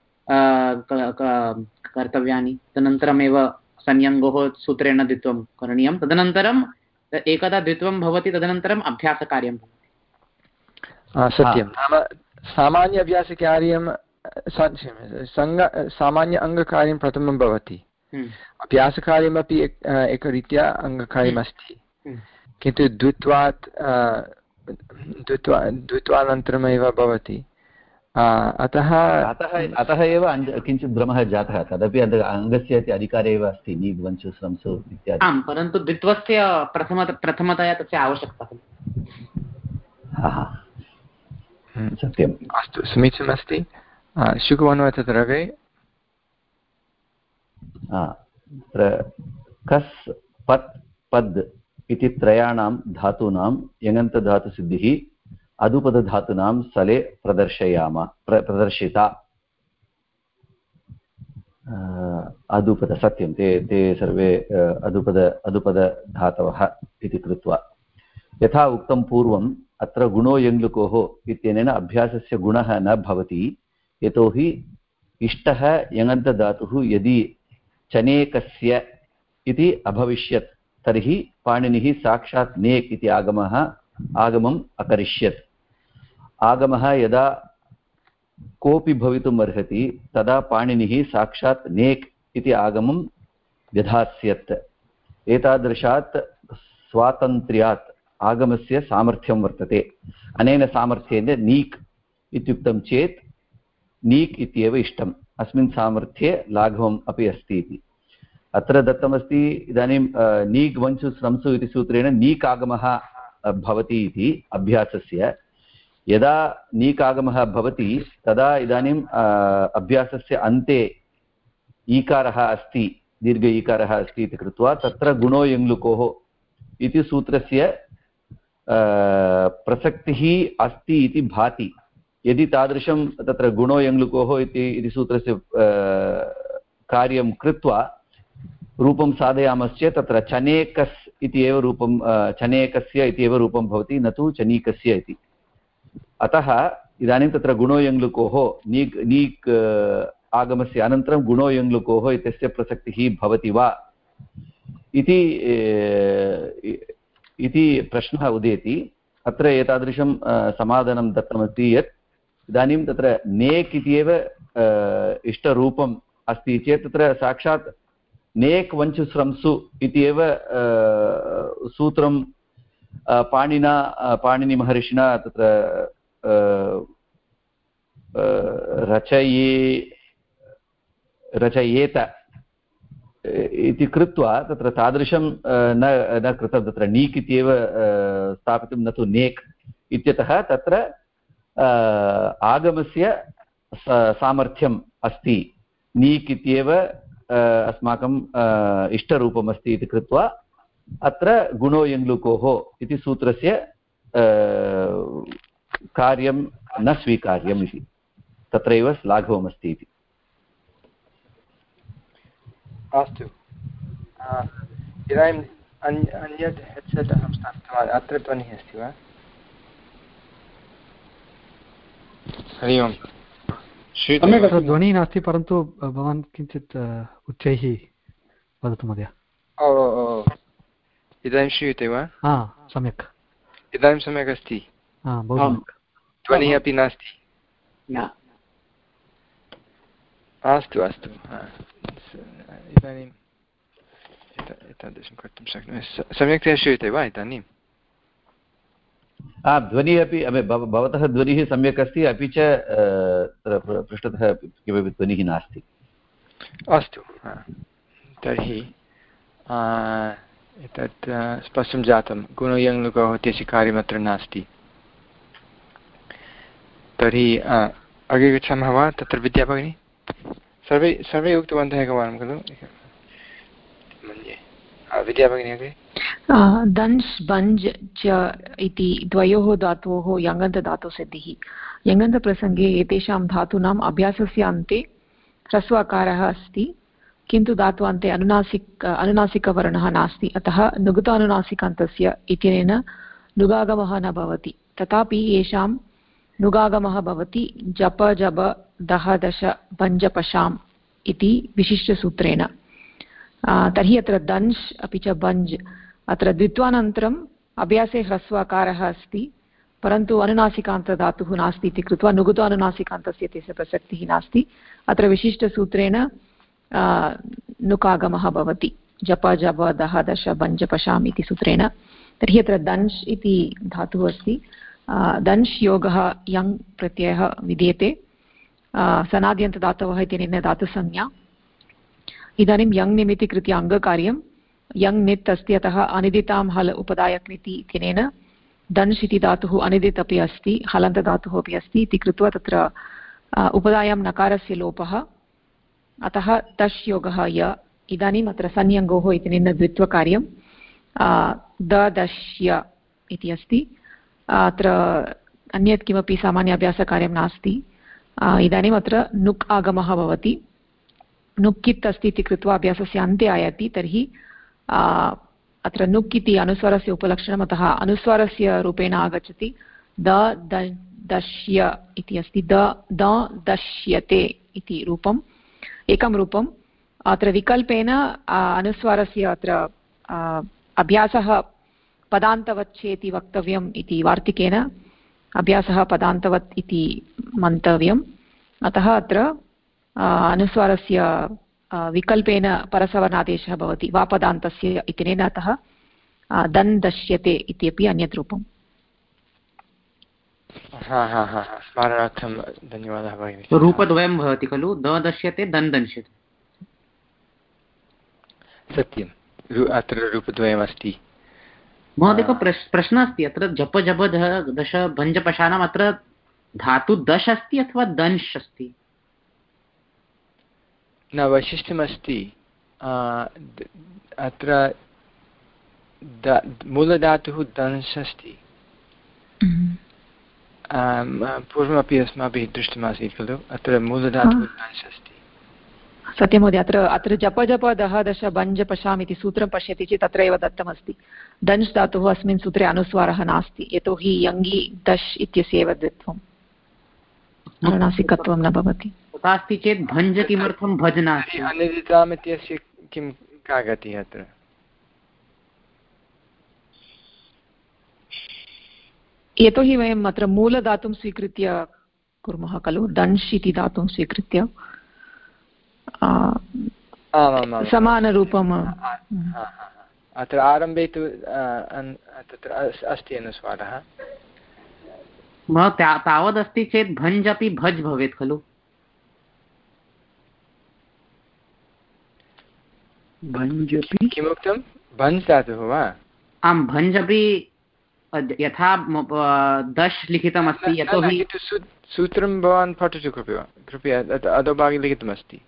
कर्तव्यानि, तदनन्तरमेव संयङ्गोः सूत्रेण द्वित्वं करणीयं, तदनन्तरम् एकदा द्वित्वं भवति तदनन्तरम् अभ्यासकार्यं भवति। सत्यं, नाम सामान्य अभ्यासकार्यं सङ्ग सामान्य अङ्गकार्यं प्रथमं भवति, अभ्यासकार्यमपि एकरीत्या अङ्गकार्यमस्ति, किन्तु द्वित्वात् द्वित्वा द्वित्वानन्तरमेव भवति। अतः अतः अतः एव किञ्चित् भ्रमः जातः तदपि अङ्गस्य अधिकारे एव अस्ति नीग् वञ्चु स्रंसु इत्यादि आम् परन्तु द्वित्वस्य प्रथम प्रथमतया तस्य आवश्यकता सत्यम् अस्तु समीचीनमस्ति शुकुवन् तत्र कस् पत् पद् इति त्रयाणां धातूनां यङन्तधातुसिद्धिः अदुपदधातूनां स्थले प्रदर्शयाम प्रदर्शिता अदुपद सत्यं ते ते सर्वे अदुपद अदुपदधातवः इति कृत्वा यथा उक्तं पूर्वम् अत्र गुणो यङ्लुकोः इत्यनेन अभ्यासस्य गुणः न भवति यतोहि इष्टः यङन्तधातुः यदि चनेकस्य इति अभविष्यत् तर्हि पाणिनिः साक्षात् नेक् इति आगमः आगमम् अकरिष्यत् आगमः यदा कोऽपि भवितुम् अर्हति तदा पाणिनिः साक्षात् नेक् इति आगमं व्यधास्यत् एतादृशात् स्वातन्त्र्यात् आगमस्य सामर्थ्यं वर्तते अनेन सामर्थ्येन नीक् इत्युक्तं चेत् नीक् इत्येव इष्टम् अस्मिन् सामर्थ्ये लाघवम् अपि अस्ति इति अत्र दत्तमस्ति इदानीं नीक् वञ्चु स्रंसु इति सूत्रेण नीक् आगमः भवति इति अभ्यासस्य यदा नीक् आगमः भवति तदा इदानीम् अभ्यासस्य अन्ते ईकारः अस्ति दीर्घ ईकारः अस्ति इति कृत्वा तत्र गुणो यङ्लुकोः इति सूत्रस्य प्रसक्तिः अस्ति इति भाति यदि तादृशं तत्र गुणो यङ्लुकोः इति सूत्रस्य कार्यं कृत्वा रूपं साधयामश्चेत् तत्र चनेकस् इति एव रूपं चनेकस्य इति एव रूपं भवति न तु चनीकस्य इति अतः इदानीं तत्र गुणो यङ्लुकोः नीक् नीक् आगमस्य अनन्तरं गुणो यङ्लुकोः इत्यस्य प्रसक्तिः भवति वा इति इति प्रश्नः उदेति अत्र एतादृशं समाधानं दत्तमस्ति यत् इदानीं तत्र नेक् इति एव इष्टरूपम् अस्ति चेत् तत्र साक्षात् नेक् वञ्चु स्रंसु इति एव सूत्रं पाणिना पाणिनिमहर्षिणा तत्र रचये रचयेत इति कृत्वा तत्र तादृशं न न कृतं तत्र नीक् इत्येव स्थापितं न तु नेक् इत्यतः तत्र आगमस्य सामर्थ्यम् अस्ति नीक् इत्येव अस्माकं इष्टरूपमस्ति इति कृत्वा अत्र गुणो यङ्लुकोः इति सूत्रस्य कार्यं न स्वीकार्यम् इति तत्रैव लाघवमस्ति इति अस्तु इदानीम् अन्यत् हेड्सेट् अहं स्थापितवान् अत्र ध्वनिः अस्ति वा हरि ओम् ध्वनिः नास्ति परन्तु भवान् किञ्चित् उच्चैः वदतु महोदय ओ ओ इदानीं श्रूयते वा हा सम्यक् इदानीं सम्यक् अस्ति ध्वनिः अपि नास्ति अस्तु अस्तु इदानीम् एतादृशं कर्तुं शक्नोमि सम्यक्तया श्रूयते वा इदानीं ध्वनिः अपि भवतः ध्वनिः सम्यक् अस्ति अपि च पृष्ठतः किमपि ध्वनिः नास्ति अस्तु तर्हि एतत् स्पष्टं जातं गुणो यङ्लुकोः इत्यस्य कार्यमत्र नास्ति तर्हि अग्रे गच्छामः वा तत्र विद्याभगिनी सर्वे सर्वे उक्तवन्तः एकवारं खलु मन्ये विद्याभगिनी अग्रे दंश् बञ्ज् च इति द्वयोः धातोः यङन्तधातुसिद्धिः यङन्तप्रसङ्गे एतेषां धातूनाम् अभ्यासस्य अन्ते ह्रस्वाकारः अस्ति किन्तु धात्वान्ते अनुनासिक अनुनासिकवर्णः नास्ति अतः नुगुतानुनासिकान्तस्य इत्यनेन नुगागमः न भवति तथापि येषां नुगागमः भवति जप जब दह दश भञ्जपशाम् इति विशिष्टसूत्रेण तर्हि अत्र दंश् अपि च बञ्ज् अत्र द्वित्वानन्तरम् अभ्यासे ह्रस्वाकारः अस्ति परन्तु अनुनासिकान्तधातुः नास्ति इति कृत्वा नुगुतानुनासिकान्तस्य तस्य प्रसक्तिः नास्ति अत्र विशिष्टसूत्रेण नुकागमः भवति जप जब दह दश भञ्जपशाम् इति सूत्रेण तर्हि अत्र दंश् इति धातुः अस्ति दंश् योगः यङ् प्रत्ययः विद्यते सनाद्यन्तदातवः इत्यनेन धातुसंज्ञा। इदानीं यङ् निमित्तीकृत्य अङ्गकार्यं यङ् नित् अस्ति, अतः अनिदितां हल उपदायक्निति इत्यनेन दंश् इति धातुः अनिदित् अपि अस्ति, हलन्तधातुः अपि अस्ति इति कृत्वा तत्र उपधायां नकारस्य लोपः, अतः तश् योगः य। इदानीम् अत्र संयङ्गोः इत्यनेन द्वित्वकार्यं ददश्य इति अस्ति। अत्र अन्यत् किमपि सामान्य अभ्यासकार्यं नास्ति। इदानीम् अत्र नुक् आगमः भवति, नुक्कित् अस्ति इति कृत्वा अभ्यासस्य अन्ते आयाति, तर्हि अत्र नुक् इति अनुस्वारस्य उपलक्षणम्, अतः अनुस्वारस्य रूपेण आगच्छति द दश्य इति अस्ति, द द दश्यते इति रूपम्, एकं रूपम्। अत्र विकल्पेन अनुस्वारस्य अत्र अभ्यासः पदान्तवत् चेति वक्तव्यम् इति वार्तिकेन अभ्यासः पदान्तवत् इति मन्तव्यम्, अतः अत्र अनुस्वारस्य विकल्पेन परसवर्णादेशः भवति वापदान्तस्य इत्यनेन, अतः दन् दश्यते इत्यपि अन्यत् रूपम्। हा हा हा स्मरणार्थं धन्यवादः भगिनि। रूपद्वयं भवति खलु, द दश्यते दन् दंश्यते। सत्यम्, अत्र रूपद्वयमस्ति। महोदय प्रश्नः अस्ति, अत्र जप जप दश भञ्जपशानाम् अत्र धातु दश अस्ति अथवा दंश् अस्ति? न, वैशिष्ट्यमस्ति अत्र, मूलधातुः दंश् अस्ति। पूर्वमपि अस्माभिः दृष्टमासीत् खलु, अत्र मूलधातुः दंश् अस्ति। सत्यं महोदय, अत्र अत्र जप जप दह दश भञ्ज पशाम् इति सूत्रं पश्यति चेत् तत्र एव दत्तमस्ति दंश् धातुः अस्मिन् सूत्रे अनुस्वारः नास्ति, यतोहि यङि दश् इत्यस्य एव द्वित्वम्, अनुनासिकत्वं न भवति। तथा अस्ति चेत् भञ्ज किमर्थं भज नास्ति? अनिदिताम् इत्यस्य किं का गतिः अत्र? यतोहि वयम् अत्र मूलधातुं स्वीकृत्य कुर्मः खलु, दंश् इति धातुं स्वीकृत्य समानरूपम्। अत्र आरम्भे तु तत्र अस्ति अनुस्वारः, तावदस्ति चेत् भञ्ज् अपि भज् भवेत् खलु। भञ्ज् अपि किमुक्तं? भञ्ज् धातुः वा? आम्, भञ्ज् अपि यथा दश लिखितमस्ति, यतोहि सूत्रं भवान् पठतु कृपया, कृपया अधोभागे लिखितमस्ति,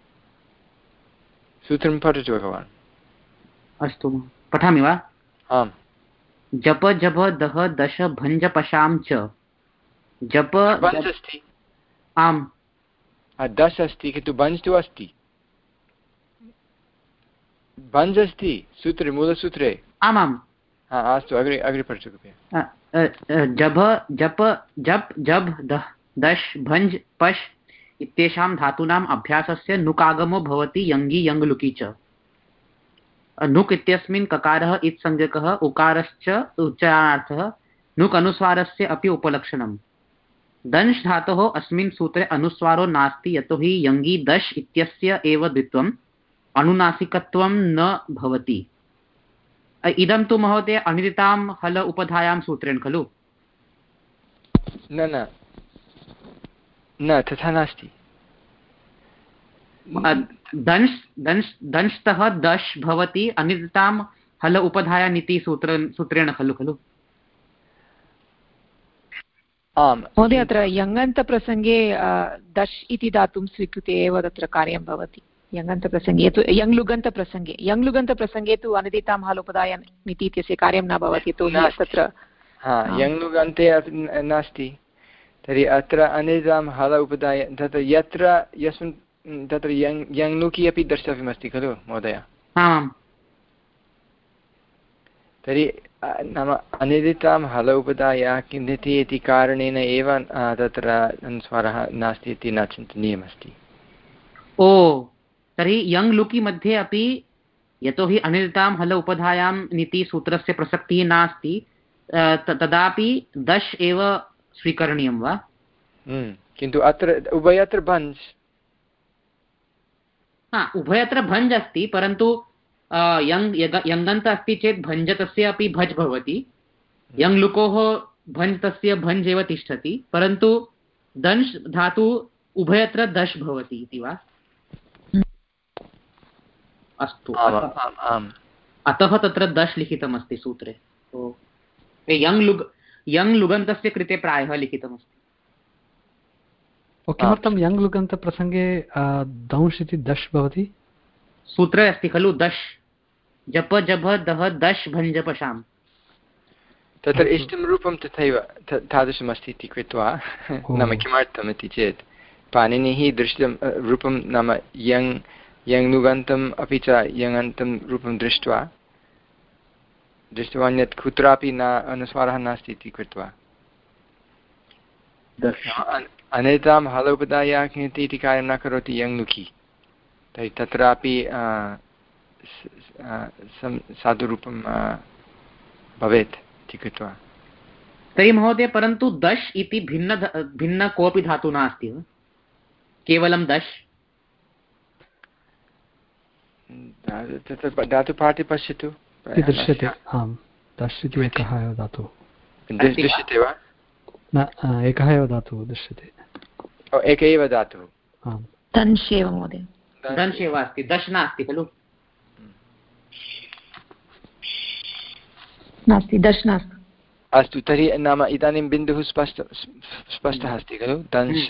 सूत्रं पठतु भवान्। अस्तु, पठामि वा? आम्। जप जप दह दश भञ्ज पशां च। जप अस्ति, आम्, दश अस्ति, किन्तु भञ्ज् तु अस्ति, भञ्ज् अस्ति सूत्रे, मूलसूत्रे। आमाम्, अस्तु, अग्रे अग्रे पठतु कृपया। जभ जप जप जब दह दश भञ्ज पश् इत्येषां धातूनाम् अभ्यासस्य नुकागमो भवति यङि यङ् लुकि च। नुक् इत्यस्मिन् ककारः इत्संज्ञकः उकारश्च उच्चारणार्थः नुक् अनुस्वारस्य अपि उपलक्षणम्। दंश् धातोः अस्मिन् सूत्रे अनुस्वारो नास्ति, यतोहि यङि दश् इत्यस्य एव द्वित्वम्, अनुनासिकत्वं न भवति। इदं तु महोदय अनिदितां हल उपधायां सूत्रेण खलु? न न न, तथा नास्ति। दंश् दंश् दंश्तः दश् भवति अनिदितां हल उपधायानिति सूत्र सूत्रेण खलु खलु? आम् महोदय, अत्र यङन्तप्रसङ्गे दश् इति धातुं स्वीकृत्य एव तत्र कार्यं भवति। यङन्तप्रसङ्गे तु यङ्लुगन्तप्रसङ्गे यङ्लुगन्तप्रसङ्गे तु अनिदितां हलोपदायनिति इत्यस्य कार्यं न भवति, यतोहि तत्र यङ्लुगन्ते नास्ति। तर्हि अत्र अनिदितां हल उपदाय तत्र यत्र यस्मिन् तत्र यङ् यङ्लुकि अपि द्रष्टव्यमस्ति खलु महोदय? आम्। तर्हि नाम अनिदितां हल उपदाय किन्निति इति कारणेन एव तत्र अनुस्वारः नास्ति इति न चिन्तनीयमस्ति। ओ, तर्हि यङ् लुकि मध्ये अपि यतोहि अनिदितां हल उपधायां नीति सूत्रस्य प्रसक्तिः नास्ति, तदापि दश् एव स्वीकरणीयं वा? किन्तु अत्र उभयत्र भञ्ज्। हा, उभयत्र भञ्ज् अस्ति, परन्तु यङ् यङन्त अस्ति चेत् भञ्जतस्य अपि भज् भवति, यङ् लुकोः भञ्ज् तस्य भञ्ज् एव तिष्ठति, परन्तु दंश् धातु उभयत्र दश भवति इति वा? अस्तु, अतः तत्र दश लिखितमस्ति सूत्रे। यङ् लुग् यङ् लुगन्तस्य कृते प्रायः लिखितमस्ति। किमर्थं यङ् लुगन्तप्रसङ्गे दंश् इति दश भवति? सूत्रे अस्ति खलु दश, जप जभ दह दश भञ्जपशाम्। तत्र इष्टं रूपं तथैव तादृशमस्ति इति कृत्वा नाम किमर्थम् इति चेत् पाणिनिः दृष्टं रूपं नाम यङ् यङ् लुगन्तम् अपि च यङन्तं रूपं दृष्ट्वा दृष्टवान् यत् कुत्रापि न अनुस्वारः नास्ति इति कृत्वा अन्यतां हलोपदायाख्येति इति कार्यं न करोति यङ् लुकि, तर्हि तत्रापि साधुरूपं भवेत् इति कृत्वा। तर्हि महोदय परन्तु दश इति भिन्न भिन्न कोऽपि धातुः नास्ति वा, केवलं दश? तत्र धातुपाठे पश्यतु दृश्यते। आम्, दश इति एकः एव धातुः दृश्यते वा? न, एकः एव धातुः दृश्यते। एक एव धातुः। आम्, दंश् एव महोदय, दंश् एव अस्ति, दश नास्ति खलु? नास्ति, दश नास्ति। अस्तु, तर्हि नाम इदानीं बिन्दुः स्पष्ट स्पष्टः अस्ति खलु, दंश्।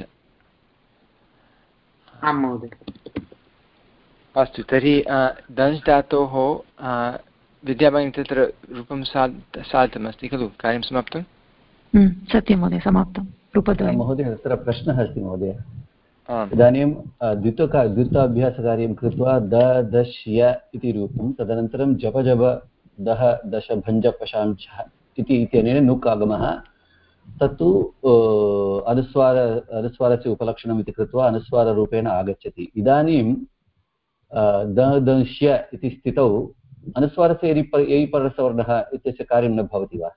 आम् महोदय। अस्तु, तर्हि दंश् धातोः विद्याभगिनी तत्र रूपं साधितमस्ति खलु, कार्यं समाप्तं? सत्यं महोदय, समाप्तं रूपद्वयं। महोदय तत्र प्रश्नः अस्ति महोदय। इदानीं द्वित्वका द्वित्वाभ्यासकार्यं कृत्वा द दश य इति रूपं, तदनन्तरं जप जप दह दश भञ्ज पशाञ्च इति इत्यनेन नुक् आगमः, तत्तु अनुस्वार अनुस्वारस्य उपलक्षणम् इति कृत्वा अनुस्वाररूपेण आगच्छति। इदानीं द दंश्य इति स्थितौ अनुस्वारस्य यदि ययि परसवर्णः इत्यस्य कार्यं न भवति वा?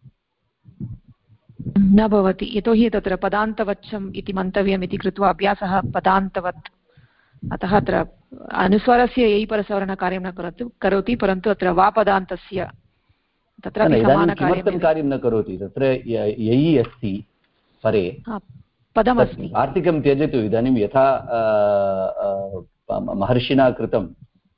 न भवति, यतोहि तत्र पदान्तवच्छम् इति मन्तव्यम् इति कृत्वा अभ्यासः पदान्तवत्, अतः अत्र अनुस्वारस्य ययि परसवर्णकार्यं न करोति करोति परन्तु अत्र वा पदान्तस्य तत्रापि समानकार्यं कार्यं न करोति। तत्र ययि अस्ति परे पदमस्ति, आर्तिकं त्यजतु। इदानीं यथा महर्षिणा कृतम्,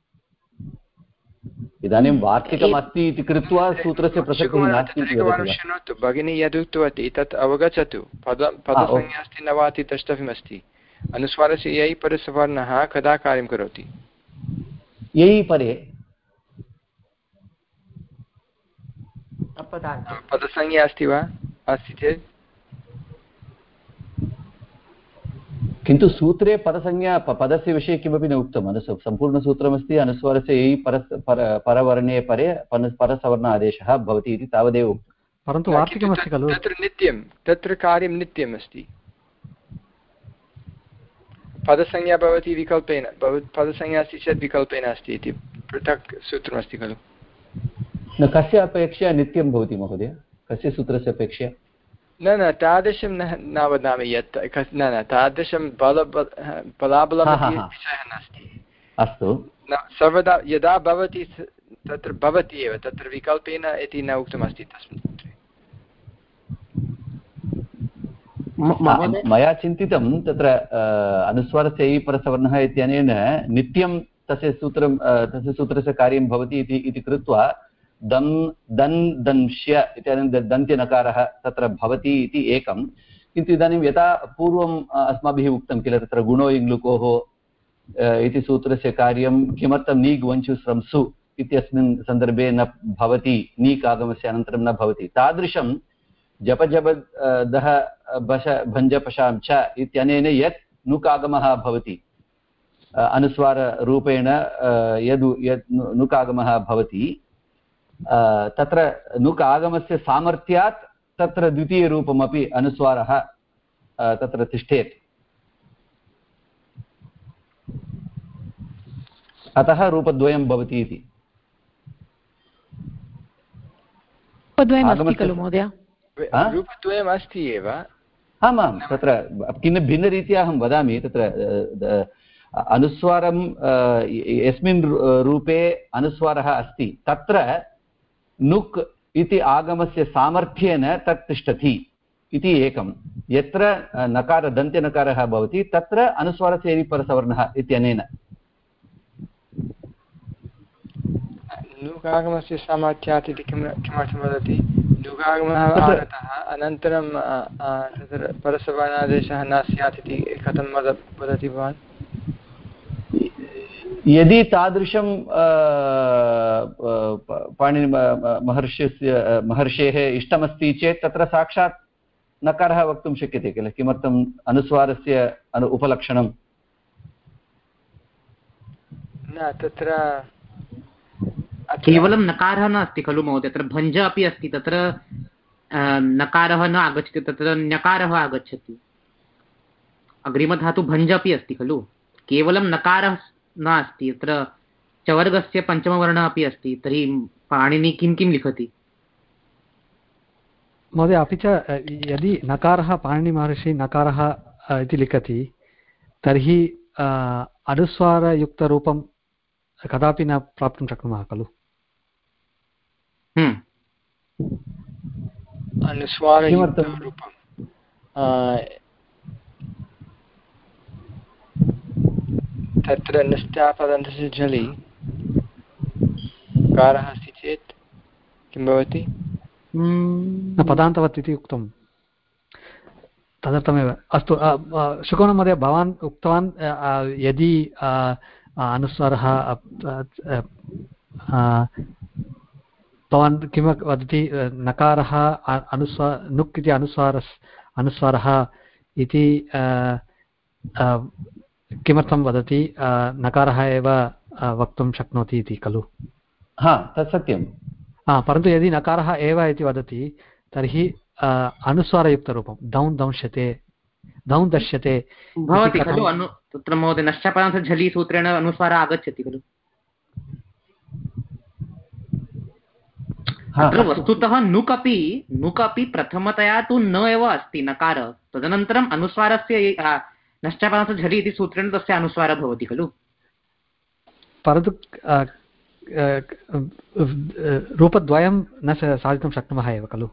इदानीं वार्तिकमस्ति इति कृत्वा सूत्रस्य प्रसक्तिः नास्ति इति वदति। शृणोतु भगिनी यदुक्तवती तत् अवगच्छतु। पद पदसंज्ञा अस्ति न वा इति द्रष्टव्यमस्ति। अनुस्वारस्य ययि परसवर्णः कदा कार्यं करोति? ययि परे पदसंज्ञा अस्ति वा? अस्ति चेत् किन्तु सूत्रे पदसंज्ञा पदस्य विषये किमपि न उक्तम्। अनुस सम्पूर्णसूत्रमस्ति, अनुस्वारस्य ययि पर परवर्णे परे परसवर्ण आदेशः भवति इति तावदेव उक्तं। परन्तु वार्तिकमस्ति खलु, तत्र नित्यं तत्र कार्यं नित्यम् अस्ति। पदसंज्ञा भवति विकल्पेन, पदसंज्ञा अस्ति चेत् विकल्पेन अस्ति इति पृथक् सूत्रमस्ति खलु। न कस्य अपेक्षया नित्यं भवति महोदय? कस्य सूत्रस्य अपेक्षया? न न तादृशं न न वदामि यत् न न तादृशं बल बलाबलम् विषयः नास्ति। अस्तु, सर्वदा यदा भवति तत्र भवति एव, तत्र विकल्पेन इति न उक्तमस्ति तस्मिन् सूत्रे। मया चिन्तितं तत्र अनुस्वारस्य ययि परसवर्णः इत्यनेन नित्यं तस्य सूत्रं तस्य सूत्रस्य कार्यं भवति इति कृत्वा दं दन् दंश्य इत्यादि दन्त्यनकारः तत्र भवति इति एकं। किन्तु इदानीं यथा पूर्वम् अस्माभिः उक्तं किल, तत्र गुणो इङ्लुकोः इति सूत्रस्य कार्यं किमर्थं नीग् वञ्चु स्रंसु इत्यस्मिन् सन्दर्भे न भवति, नीक् आगमस्य अनन्तरं न भवति, तादृशं जप जप दह बश भञ्ज पशां च इत्यनेन यत् नुक् आगमः भवति, अनुस्वाररूपेण यद् यत् नुक् आगमः भवति, तत्र नुक् आगमस्य सामर्थ्यात् तत्र द्वितीयरूपमपि अनुस्वारः तत्र तिष्ठेत्। अतः रूपद्वयं भवति इति। रूपद्वयम् अस्ति एव। आमां, तत्र किं भिन्नरीत्या अहं वदामि। तत्र अनुस्वारं यस्मिन् रूपे अनुस्वारः अस्ति तत्र नुक् इति आगमस्य सामर्थ्येन तत् तिष्ठति इति एकं। यत्र नकार दन्त्यनकारः भवति तत्र अनुस्वारस्य एरि परसवर्णः इत्यनेन नुकागमस्य सामर्थ्यात् इति किं किमर्थं वदति? नुकागमः आगतः अनन्तरं तत्र परसवर्णादेशः न स्यात् इति कथं वद वदति भवान्? यदि तादृशं पाणिनि महर्षिस्य महर्षेः इष्टमस्ति चेत् तत्र साक्षात् नकारः वक्तुं शक्यते किल? किमर्थम् अनुस्वारस्य अनु उपलक्षणं न तत्र केवलं नकारः नास्ति खलु महोदय, तत्र भञ्ज अपि अस्ति, तत्र नकारः न आगच्छति, तत्र ञकारः आगच्छति। अग्रिमधातु भञ्ज अपि अस्ति खलु, केवलं नकारः नास्ति, तत्र चवर्गस्य पञ्चमवर्णः अपि अस्ति। तर्हि पाणिनि किं किं लिखति महोदय? अपि च यदि नकारः पाणिनिमहर्षि नकारः इति लिखति तर्हि अनुस्वारयुक्तरूपं कदापि न प्राप्तुं शक्नुमः खलु? अनुस्वारयुक्तरूपं तत्र निष्ठापदन्तस्य झलि कारः अस्ति चेत् किं भवति? पदान्तवत् इति उक्तं, तदर्थमेव। अस्तु शुकोन महोदय, भवान् उक्तवान् यदि अनुस्वारः भवान् किं वदति, नकारः अनुस्वार नुक् इति अनुस्वारस् अनुस्वारः इति किमर्थं वदति? नकारः एव वक्तुं शक्नोति इति खलु? हा, तत् सत्यं। हा, परन्तु यदि नकारः एव इति वदति तर्हि अनुस्वारयुक्तरूपं दौन् दंश्यते दौन् दश्यते भवति खलु। अनु तत्र महोदय नश्चपदान्त झलि सूत्रेण अनुस्वारः आगच्छति खलु। अत्र वस्तुतः नुक् अपि नुक् अपि प्रथमतया तु न एव अस्ति नकार, तदनन्तरम् अनुस्वारस्य नश्चपदान्त झलि इति सूत्रेण तस्य अनुस्वारः भवति खलु। परन्तु रूपद्वयं न साधितुं शक्नुमः एव खलु?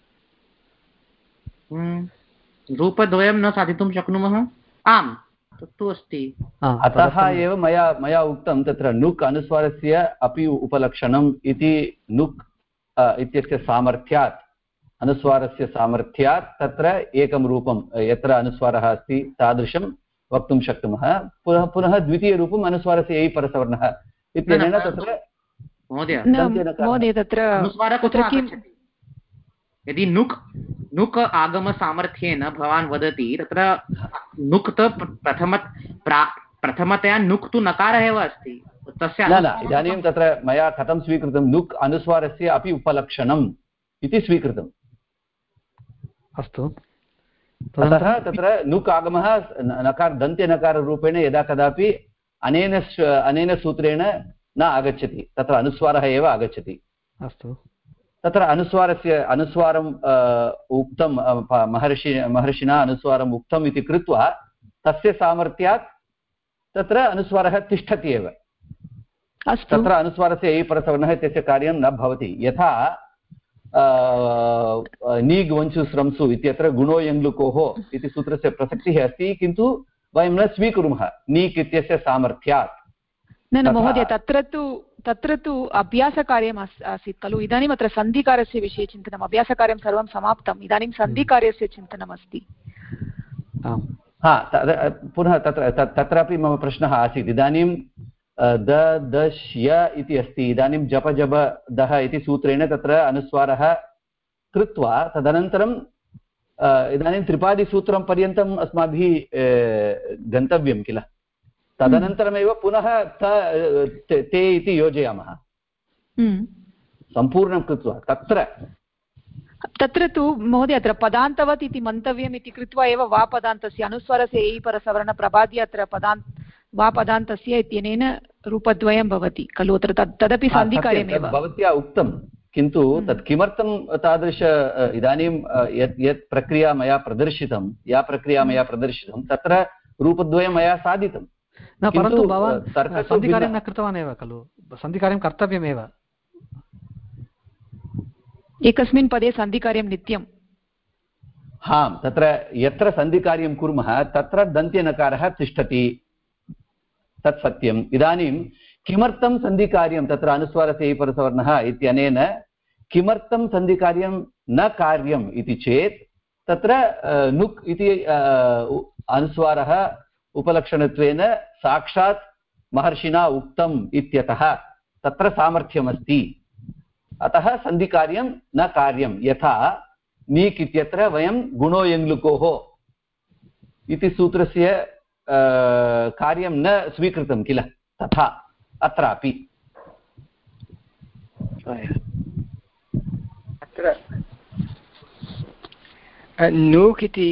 रूपद्वयं न साधितुं शक्नुमः, आम् तत्तु अस्ति। अतः एव मया मया उक्तं तत्र नुक् अनुस्वारस्य अपि उपलक्षणम् इति। नुक् इत्यस्य सामर्थ्यात्, अनुस्वारस्य सामर्थ्यात् तत्र एकं रूपं यत्र अनुस्वारः अस्ति तादृशं वक्तुं शक्नुमः। पुनः पुनः द्वितीयरूपम् अनुस्वारस्य एयि परसवर्णः इत्यनेन तत्र महोदय तत्र अनुस्वारः कुत्र आगच्छति? यदि नुक् नुक् आगमसामर्थ्येन भवान् वदति तत्र नुक् तु प्रथम प्रथमतया नुक् तु नकारः एव अस्ति तस्य। न न, इदानीं तत्र मया कथं स्वीकृतं, नुक् अनुस्वारस्य अपि उपलक्षणम् इति स्वीकृतम्। अस्तु, अतः तत्र नुक् आगमः नकार दन्त्यनकाररूपेण यदा कदापि अनेन अनेन सूत्रेण न आगच्छति, तत्र अनुस्वारः एव आगच्छति। अस्तु, तत्र अनुस्वारस्य अनुस्वारम् उक्तं महर्षि महर्षिणा अनुस्वारम् उक्तम् इति कृत्वा तस्य सामर्थ्यात् तत्र अनुस्वारः तिष्ठति एव। तत्र अनुस्वारस्य एयि परसवर्णः इत्यस्य कार्यं न भवति। यथा नीग् वंशु स्रंसु इत्यत्र गुणो यङ्लुकोः इति सूत्रस्य प्रसक्तिः अस्ति, किन्तु वयं न स्वीकुर्मः नीक् इत्यस्य सामर्थ्यात्। न न महोदय, तत्र तु तत्र तु अभ्यासकार्यम् आसीत् खलु। इदानीम् अत्र सन्धिकार्यस्य विषये चिन्तनम्, अभ्यासकार्यं सर्वं समाप्तम्, इदानीं सन्धिकार्यस्य चिन्तनम् अस्ति। हा, पुनः तत्र तत्रापि मम प्रश्नः आसीत्। इदानीं द दश् य इति अस्ति, इदानीं जप जप दः इति सूत्रेण तत्र अनुस्वारः कृत्वा तदनन्तरं इदानीं त्रिपादिसूत्रं पर्यन्तम् अस्माभिः गन्तव्यं किल। तदनन्तरमेव पुनः ते इति योजयामः सम्पूर्णं कृत्वा। तत्र तत्र तु महोदय अत्र पदान्तवत् इति मन्तव्यम् इति कृत्वा एव वा पदान्तस्य अनुस्वारस्य एयि परसवर्ण प्रबाद्य अत्र पदान्त वा पदान्तस्य इत्यनेन रूपद्वयं भवति खलु। अत्र तदपि सन्धिकार्यमेव भवत्या उक्तं, किन्तु तत् किमर्थं तादृश इदानीं यत् यत् प्रक्रिया मया प्रदर्शितं या प्रक्रिया मया प्रदर्शितं तत्र रूपद्वयं मया साधितं। न, परन्तु भवान् सन्धिकार्यं न कृतवान् एव खलु, सन्धिकार्यं कर्तव्यमेव। एकस्मिन् पदे सन्धिकार्यं नित्यम्। हां तत्र यत्र सन्धिकार्यं कुर्मः तत्र दन्त्यनकारः तिष्ठति तत् सत्यम्। इदानीं किमर्थं सन्धिकार्यं तत्र अनुस्वारस्य परसवर्णः इत्यनेन किमर्थं सन्धिकार्यं न कार्यम् इति चेत् तत्र नुक् इति अनुस्वारः उपलक्षणत्वेन साक्षात् महर्षिणा उक्तम् इत्यतः तत्र सामर्थ्यमस्ति। अतः सन्धिकार्यं न कार्यं। यथा नीक् इत्यत्र वयं गुणो यङ्लुकोः इति सूत्रस्य कार्यं न स्वीकृतं किल, तथा अत्रापि अत्र नूक् इति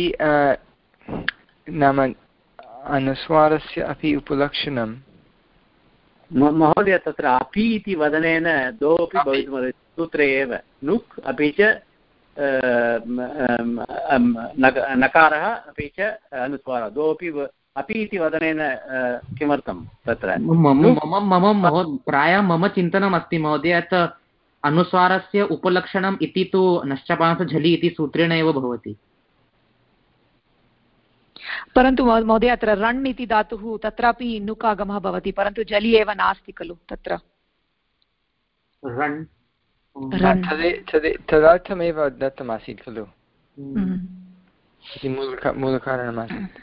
नाम अनुस्वारस्य अपि उपलक्षणं महोदय तत्र अपि इति वदनेन द्वौ अपि भवितुमर्हति सूत्रे एव नुक् अपि च नकारः अपि च अनुस्वारः द्वौ अपि अपि इति वदनेन किमर्थं तत्र मम प्रायः मम चिन्तनम् अस्ति महोदय यत् अनुस्वारस्य उपलक्षणम् इति तु नश्चपांस झलि इति सूत्रेण एव भवति। परन्तु महोदय अत्र रण् इति धातुः तत्रापि नुक् आगमः भवति परन्तु जलि एव नास्ति खलु तत्र रण् तदर्थमेव दत्तमासीत् खलु इति मूलकारणमासीत्।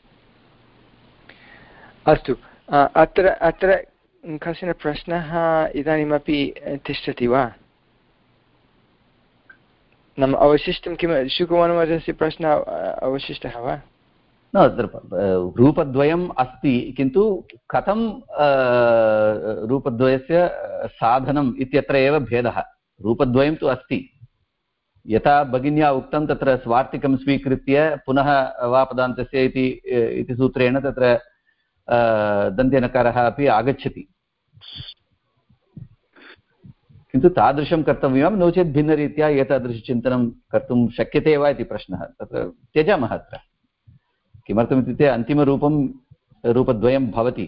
अस्तु अत्र अत्र कश्चन प्रश्नः इदानीमपि तिष्ठति वा? नाम अवशिष्टं किं शुकवनमहोदयस्य प्रश्नः अवशिष्टः वा? न रूपद्वयम् अस्ति किन्तु कथं रूपद्वयस्य साधनम् इत्यत्र एव भेदः। रूपद्वयं तु अस्ति यथा भगिन्या उक्तं तत्र स्वार्तिकं स्वीकृत्य पुनः वापदान्तस्य इति सूत्रेण तत्र दन्त्यनकारः अपि आगच्छति किन्तु तादृशं कर्तव्यं नो चेत् भिन्नरीत्या एतादृशचिन्तनं कर्तुं शक्यते वा इति प्रश्नः तत्र त्यजामः। अत्र किमर्थमित्युक्ते अन्तिमरूपं रूपद्वयं भवति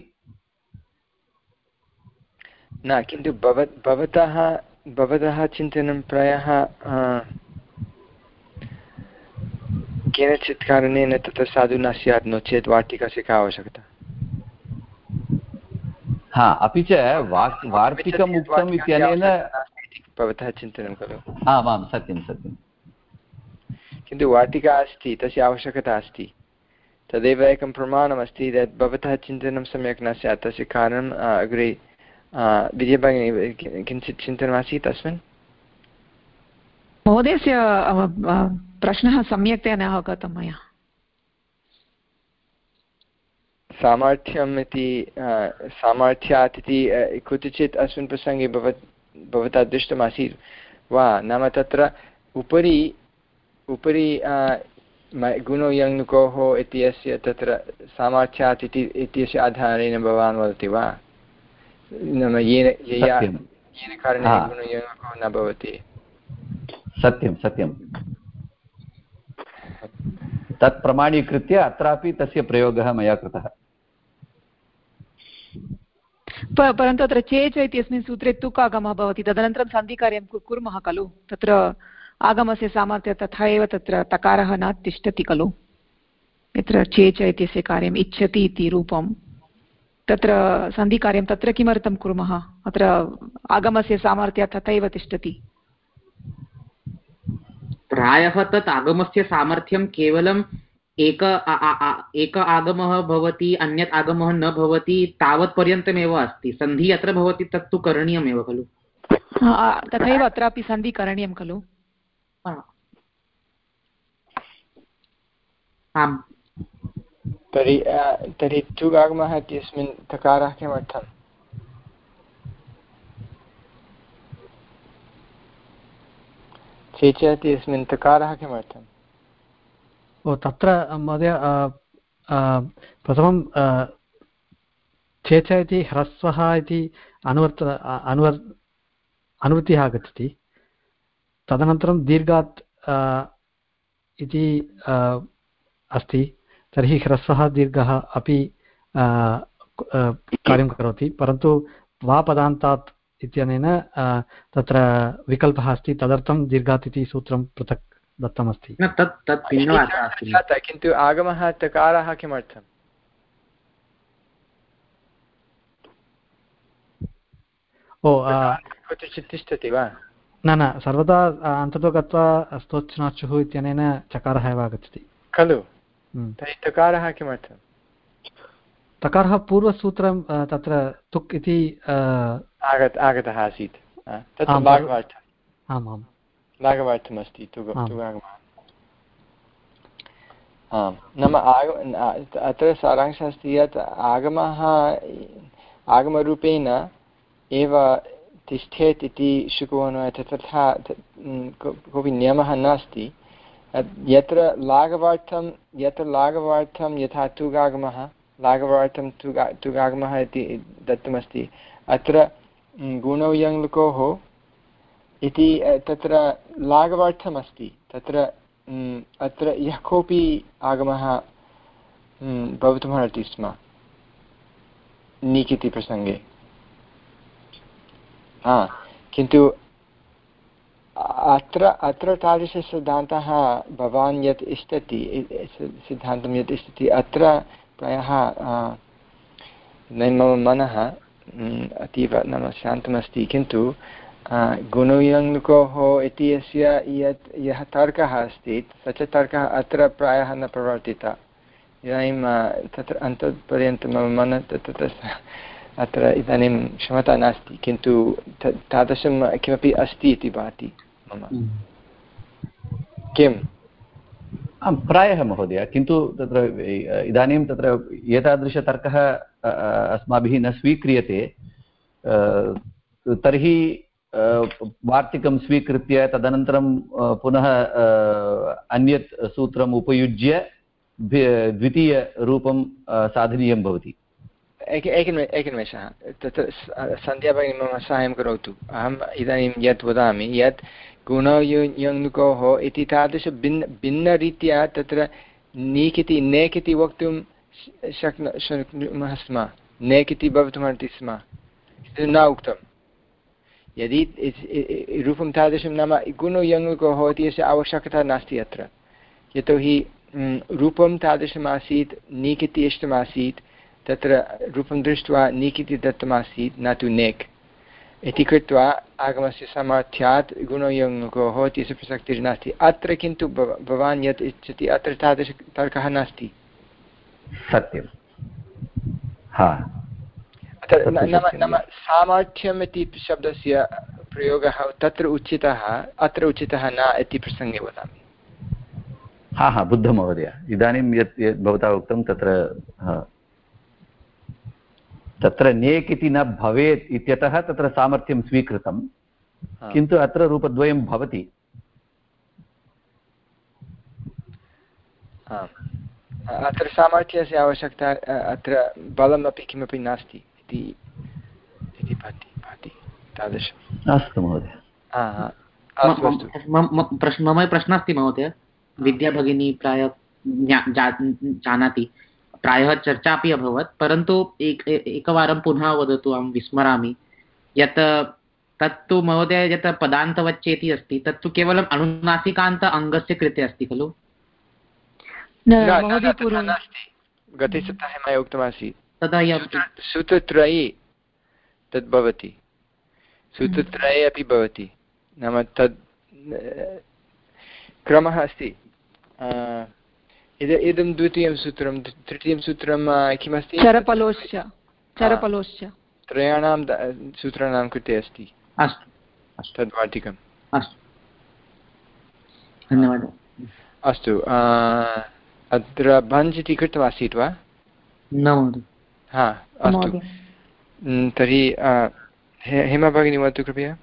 न किन्तु भव भवतः भवतः चिन्तनं प्रायः केनचित् कारणेन तत्र साधु न स्यात् नो चेत् वार्तिकस्य का आवश्यकता। हा अपि च वाक् वार्तिकम् उक्तम् इत्यनेन भवतः चिन्तनं खलु। आम् आं सत्यं सत्यं किन्तु वार्तिका अस्ति तस्य आवश्यकता अस्ति तदेव एकं प्रमाणमस्ति यत् भवतः चिन्तनं सम्यक् न स्यात् तस्य कारणम् अग्रे विजयभगिनी किञ्चित् चिन्तनमासीत् अस्मिन्। महोदयस्य प्रश्नः सम्यक्तया न अवगतं मया। सामर्थ्यम् इति सामर्थ्यात् इति कुत्रचित् अस्मिन् प्रसङ्गे भवत् भवता दृष्टमासीत् वा? नाम तत्र उपरि उपरि गुणो यङ्नुकोः इत्यस्य तत्र सामर्थ्यात् इति इत्यस्य आधारेण भवान् वदति वा? नाम येन येन कारणेन गुणो यङ्नुकोः न भवति। सत्यं सत्यं तत् प्रमाणीकृत्य अत्रापि तस्य प्रयोगः मया कृतः। परन्तु अत्र चेच इत्यस्मिन् सूत्रे तुक् आगमः भवति तदनन्तरं सन्धिकार्यं कुर्मः खलु तत्र आगमस्य सामर्थ्यं तथा एव तत्र तकारः न तिष्ठति खलु यत्र चेच इत्यस्य कार्यम् इच्छति इति रूपं तत्र सन्धिकार्यं तत्र किमर्थं कुर्मः अत्र आगमस्य सामर्थ्यं तथैव तिष्ठति। प्रायः तत् आगमस्य सामर्थ्यं केवलं एक एक आगमः भवति अन्यत् आगमः न भवति तावत्पर्यन्तमेव अस्ति। सन्धि अत्र भवति तत्तु करणीयमेव खलु। तथैव अत्रापि सन्धि करणीयं खलु। आम् तर्हि तर्हि तु आगमः इत्यस्मिन् तकारः किमर्थम्? चेच इत्यस्मिन् तकारः किमर्थम्? ओ तत्र महोदय प्रथमं चेच इति ह्रस्वः इति अनुवर्त अनुवर् अनुवृत्तिः आगच्छति तदनन्तरं दीर्घात् इति अस्ति तर्हि ह्रस्वः दीर्घः अपि कार्यं करोति परन्तु वापदान्तात् इत्यनेन तत्र विकल्पः अस्ति तदर्थं दीर्घात् इति सूत्रं पृथक् दत्तमस्ति। तत् तत् भिन्नवार्ता, किन्तु आगमः तकारः किमर्थम्? ओ कुत्रचित् तिष्ठति वा? न न सर्वदा अन्ततो गत्वा स्तोच्छ्नाचुः इत्यनेन चकारः एव आगच्छति खलु। तर्हि तकारः किमर्थम्? तकारः पूर्वसूत्रं तत्र तुक् इति आगत आगतः आसीत्, तत्र लाघवार्थम्। आम् आम् लाघवार्थमस्ति तुगागमः। आम्, नाम आगम अत्र सारांशः अस्ति यत् आगमः आगमरूपेण एव तिष्ठेत् इति शुकुवन् तथा कोऽपि नियमः नास्ति। यत्र लाघवार्थं यत्र लाघवार्थं यथा तुगागमः लाघवार्थं तुगा तुगागमः इति दत्तमस्ति, अत्र गुणौ यङ्लुकोः इति तत्र लाघवार्थमस्ति। तत्र अत्र यः कोऽपि आगमः भवितुमर्हति स्म नीक् इति प्रसङ्गे। हा, किन्तु अत्र अत्र तादृशसिद्धान्तः भवान् यत् इच्छति सिद्धान्तं यत् इच्छति अत्र प्रायः मम मनः अतीव नाम शान्तमस्ति, किन्तु गुणयङ्लुकोः इति यस्य यत् यः तर्कः अस्ति स च तर्कः अत्र प्रायः न प्रवर्तितः। इदानीं तत्र अन्तपर्यन्तं मम मनः तत्र अत्र इदानीं क्षमता नास्ति, किन्तु तादृशं किमपि अस्ति इति भाति मम। किम्? प्रायः महोदय, किन्तु तत्र इदानीं तत्र एतादृशतर्कः अस्माभिः न स्वीक्रियते, तर्हि वार्तिकं स्वीकृत्य तदनन्तरं पुनः अन्यत् सूत्रम् उपयुज्य द्वितीयरूपं साधनीयं भवति। एक एकनिमे एकनिमेषः, तत्र सन्ध्या भगिनी मम साहाय्यं करोतु। अहम् इदानीं यत् वदामि यत् गुणयङ्लुकोः इति तादृश भिन्न भिन्नरीत्या तत्र नीक् इति नेक् इति वक्तुं शक्नु शक्नुमः स्म, नेक् इति भवितुमर्हति स्म, न उक्तं। यदि रूपं तादृशं नाम गुणयङ्लुकोः इति अस्य आवश्यकता नास्ति अत्र, यतोहि रूपं तादृशमासीत्, नीक् इति इष्टमासीत्, तत्र रूपं दृष्ट्वा नीक् इति दत्तमासीत् न तु नेक् इति कृत्वा आगमस्य सामर्थ्यात् गुणयङ्लुकोः इत्यस्य प्रसक्तिर्नास्ति। अत्र किन्तु भवान् यत् इच्छति अत्र तादृशतर्कः नास्ति। सत्यं, हा, नाम नाम सामर्थ्यम् इति शब्दस्य प्रयोगः तत्र उचितः, अत्र उचितः न इति प्रसङ्गे वदामि। हा हा बुद्धं महोदय, इदानीं यत् यत् भवता उक्तं तत्र तत्र नेक् इति न भवेत् इत्यतः तत्र सामर्थ्यं स्वीकृतं, किन्तु अत्र रूपद्वयं भवति। अत्र सामर्थ्यस्य आवश्यकता, अत्र बलमपि किमपि नास्ति इति भाति भाति तादृशम्। अस्तु महोदय। मम प्रश्नः अस्ति महोदय, विद्या भगिनी प्रायः जानाति, प्रायः चर्चा अपि अभवत्, परन्तु एक एकवारं पुनः वदतु, अहं विस्मरामि यत् तत्तु महोदय यत् पदान्तवच्चेति अस्ति तत्तु केवलम् अनुनासिकान्त अङ्गस्य कृते अस्ति खलु? गते सप्ताहे मया उक्तमासीत् तदा सूत्रत्रये तद् भवति, सूत्रत्रये अपि भवति, नाम तद् क्रमः अस्ति। इदं द्वितीयं सूत्रं, तृतीयं सूत्रं किमस्ति? चरपलोश्च चरपलोश्च त्रयाणां सूत्राणां कृते अस्ति। अस्तु तद्वार्तिकम्। अस्तु, धन्यवादः। अस्तु, अत्र भञ्ज् इति कृतमासीत् वा? न महोदय। हा, अस्तु, तर्हि हेमा भगिनी वदतु कृपया।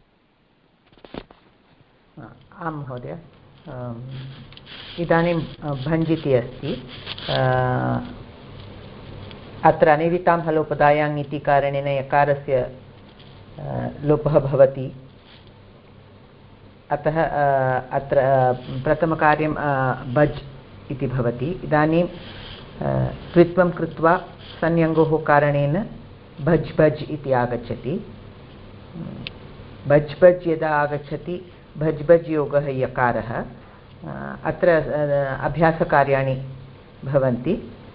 आं महोदय, इदानीं भञ्ज् इति अस्ति, अत्र अनिदितां हलोपदायाङ् इति कारणेन यकारस्य लोपः भवति, अतः अत्र प्रथमकार्यं भज् इति भवति। इदानीं त्रित्वं कृत्वा संयङ्गोः कारणेन भज् भज् इति आगच्छति। भज् भज् यदा आगच्छति, भज् भज् योगः यकारः, अत्र अभ्यासकार्याणि भवन्ति।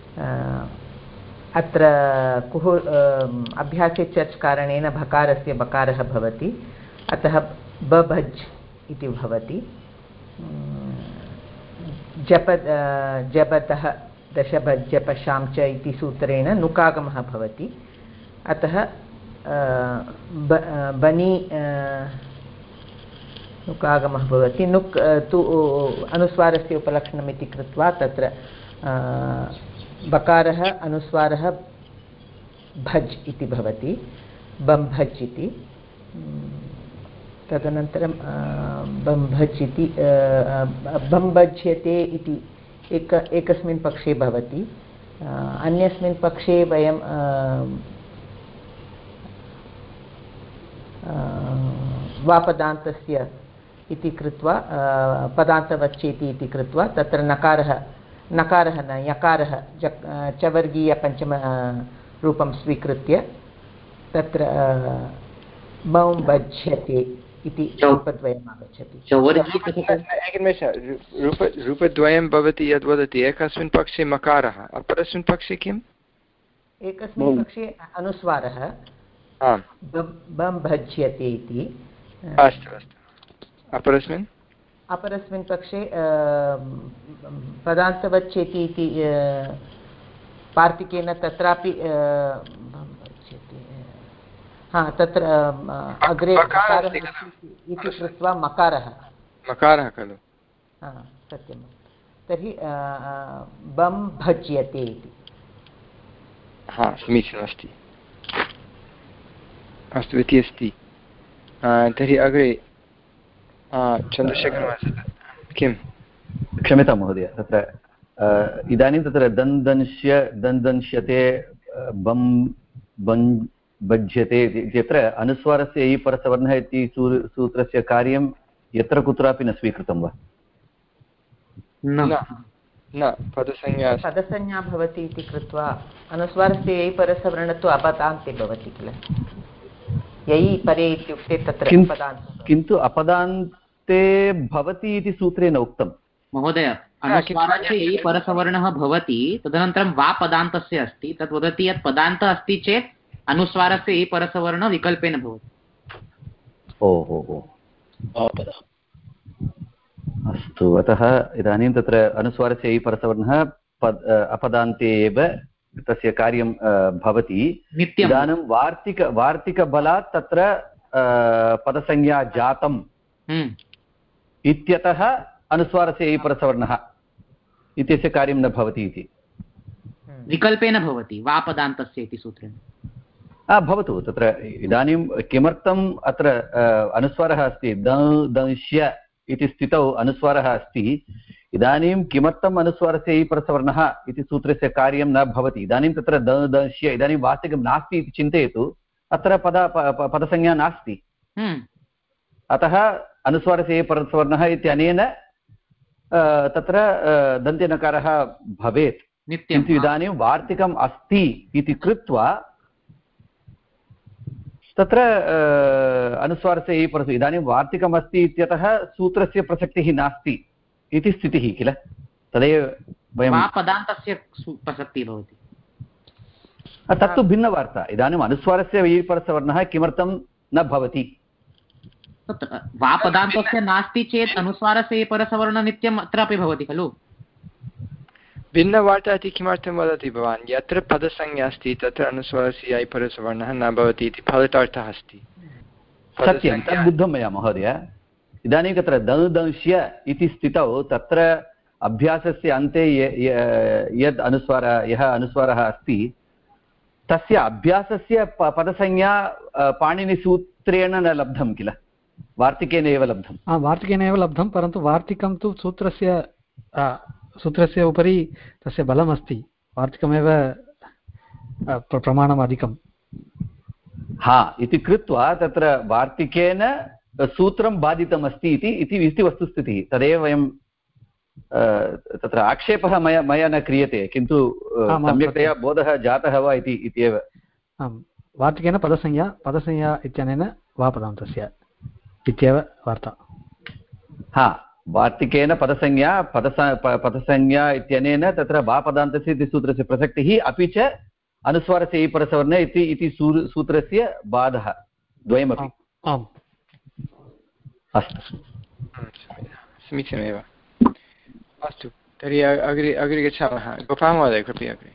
अत्र कुहु अभ्यासे चर्च् कारणेन भकारस्य बकारः भवति, अतः बभज् इति भवति। जप जपतः दशभज्जपशां च इति सूत्रेण नुकागमः भवति, अतः बनि नुकागमः भवति। नुक् तु अनुस्वारस्य उपलक्षणम् इति कृत्वा तत्र बकारः अनुस्वारः भज् इति भवति, बम्भज् इति। तदनन्तरं बम्भज् इति बम्भज्यते इति एक एकस्मिन् पक्षे भवति, अन्यस्मिन् पक्षे वयं वापदान्तस्य इति कृत्वा पदान्तवच्चेति इति कृत्वा तत्र नकारः नकारः न यकारः चवर्गीयपञ्चमरूपं स्वीकृत्य तत्र बम्भज्यते इति रूपद्वयम् आगच्छति। एकनिमेषः, रूप रूपद्वयं भवति यद् वदति, एकस्मिन् पक्षे मकारः, अपरस्मिन् पक्षे किम्? एकस्मिन् पक्षे अनुस्वारः बम्भज्यते इति। अस्तु अस्तु। अपरस्मिन् अपरस्मिन् पक्षे पदान्तवच्चेति इति पार्थिकेन तत्रापि हा तत्र अग्रे इति कृत्वा मकारः मकारः खलु? सत्यं। तर्हि बं भज्यते इति। हा समीचीनमस्ति। अस्तु इति अस्ति। तर्हि अग्रे चन्द्रशेखरमहोदय किं? क्षम्यतां महोदय, तत्र इदानीं तत्र दन्दंश्य दन्दंश्यते बं बन् भज्यते इत्यत्र अनुस्वारस्य इ परसवर्णः इति सूत्रस्य कार्यं यत्र कुत्रापि न स्वीकृतं वा? न न, पदसंज्ञा पदसंज्ञा भवति इति कृत्वा अनुस्वारस्य यै परसवर्णः तु अपदान्ते भवति किल? यै परे इत्युक्ते तत्र किन्तु अपदान्ते भवति इति सूत्रेण उक्तं महोदय। अनुस्वारस्य यै परसवर्णः भवति, तदनन्तरं वा पदान्तस्य अस्ति, तत् वदति यत् पदान्तः अस्ति चेत् अनुस्वारस्य यै परसवर्णः विकल्पेन भवति। ओ हो हो अस्तु। अतः इदानीं तत्र अनुस्वारस्य यै परसवर्णः पद अपदान्ते एव तस्य कार्यं भवति। इदानीं वार्तिक वार्तिकबलात् तत्र पदसंज्ञा जातम् इत्यतः अनुस्वारस्य यै परसवर्णः इत्यस्य कार्यं न भवति इति विकल्पेन भवति वा पदान्तस्य इति सूत्रेण। भवतु। तत्र इदानीं किमर्थम् अत्र अनुस्वारः अस्ति, द दंश्य इति स्थितौ अनुस्वारः अस्ति, इदानीं किमर्थम् अनुस्वारस्य यै परसवर्णः इति सूत्रस्य कार्यं न भवति। इदानीं तत्र द दंश्य इदानीं वार्तिकं नास्ति इति चिन्तयतु, अत्र पद पदसंज्ञा नास्ति, अतः अनुस्वारस्य यै परसवर्णः इत्यनेन तत्र दन्त्यनकारः भवेत्। किन्तु इदानीं वार्तिकम् अस्ति इति कृत्वा तत्र अनुस्वारस्य यै परसु इदानीं वार्तिकम् अस्ति इत्यतः सूत्रस्य प्रसक्तिः नास्ति इति स्थितिः किल? तदेव वयं पदान्तस्य प्रसक्तिः भवति। तत्तु भिन्नवार्ता। इदानीम् अनुस्वारस्य यै परसवर्णः किमर्थं न भवति? वा पदान्तस्य नास्ति चेत् अनुस्वारस्य यै परसवर्णः नित्यम् अत्रापि भवति खलु? भिन्नवार्ता इति किमर्थं वदति भवान्? यत्र पदसंज्ञा अस्ति तत्र अनुस्वारस्य यै परसवर्णः न भवति इति फलितार्थः अस्ति। सत्यं, तद् बुद्धं मया महोदय। इदानीं तत्र दंदंश्य इति स्थितौ तत्र अभ्यासस्य अन्ते यद् अनुस्वारः यः अनुस्वारः अस्ति तस्य अभ्यासस्य पदसंज्ञा पाणिनिसूत्रेण न लब्धं किल, वार्तिकेन एव लब्धं। वार्तिकेन एव लब्धं, परन्तु वार्तिकं तु सूत्रस्य सूत्रस्य उपरि तस्य बलमस्ति, वार्तिकमेव प्रमाणम् अधिकं। हा इति कृत्वा तत्र वार्तिकेन सूत्रं बाधितमस्ति इति इति वस्तुस्थितिः। तदेव वयं तत्र आक्षेपः मया मया न क्रियते, किन्तु सम्यक्तया बोधः जातः वा इति इत्येव। आम्, वार्तिकेन पदसंज्ञा पदसंज्ञा इत्यनेन वा पदान्तस्य इत्येव वार्ता। हा, वार्तिकेन पदसंज्ञा पदस पदसंज्ञा इत्यनेन तत्र बापदान्तस्य इति सूत्रस्य प्रसक्तिः अपि च अनुस्वारस्य इ परसवर्ण इति इति सूत्रस्य बाधः द्वयमपि आम् अस्तु समीचीनमेव अस्तु तर्हि अग्रे अग्रे गच्छामः गोपाल महोदय कृपया अग्रे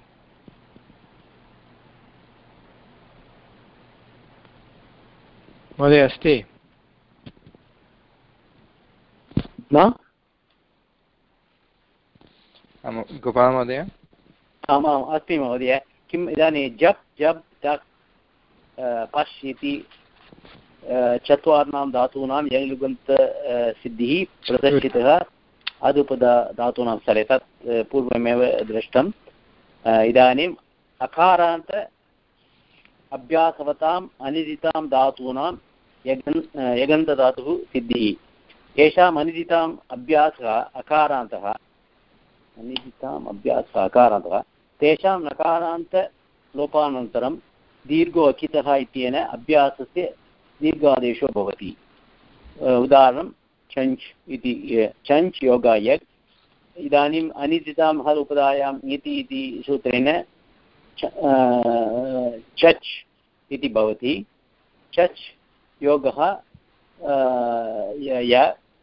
महोदय अस्ति न गोपाल महोदय आमाम् अस्ति महोदय किम् इदानीं जप् जप् डक् पश् इति चत्वारणां धातूनां यङ्लुगन्त सिद्धिः प्रदर्शितः अदुपदा धातूनां स्थले तत् पूर्वमेव दृष्टम् इदानीम् अकारान्त अभ्यासवताम् अनिदितां धातूनां यगन् यगन्तधातुः सिद्धिः येषाम् अनिदिताम् अभ्यासः अकारान्तः अनिदिताम् अभ्यासः अकारान्तः तेषां नकारान्तलोपानन्तरं दीर्घो अकितः इत्येन अभ्यासस्य दीर्घादेशो भवति उदाहरणं चञ्च् इति चञ्च् योगा यक् इदानीम् अनिदितां हल् उपधायां इति इति सूत्रेण चच् इति भवति चच् योगः य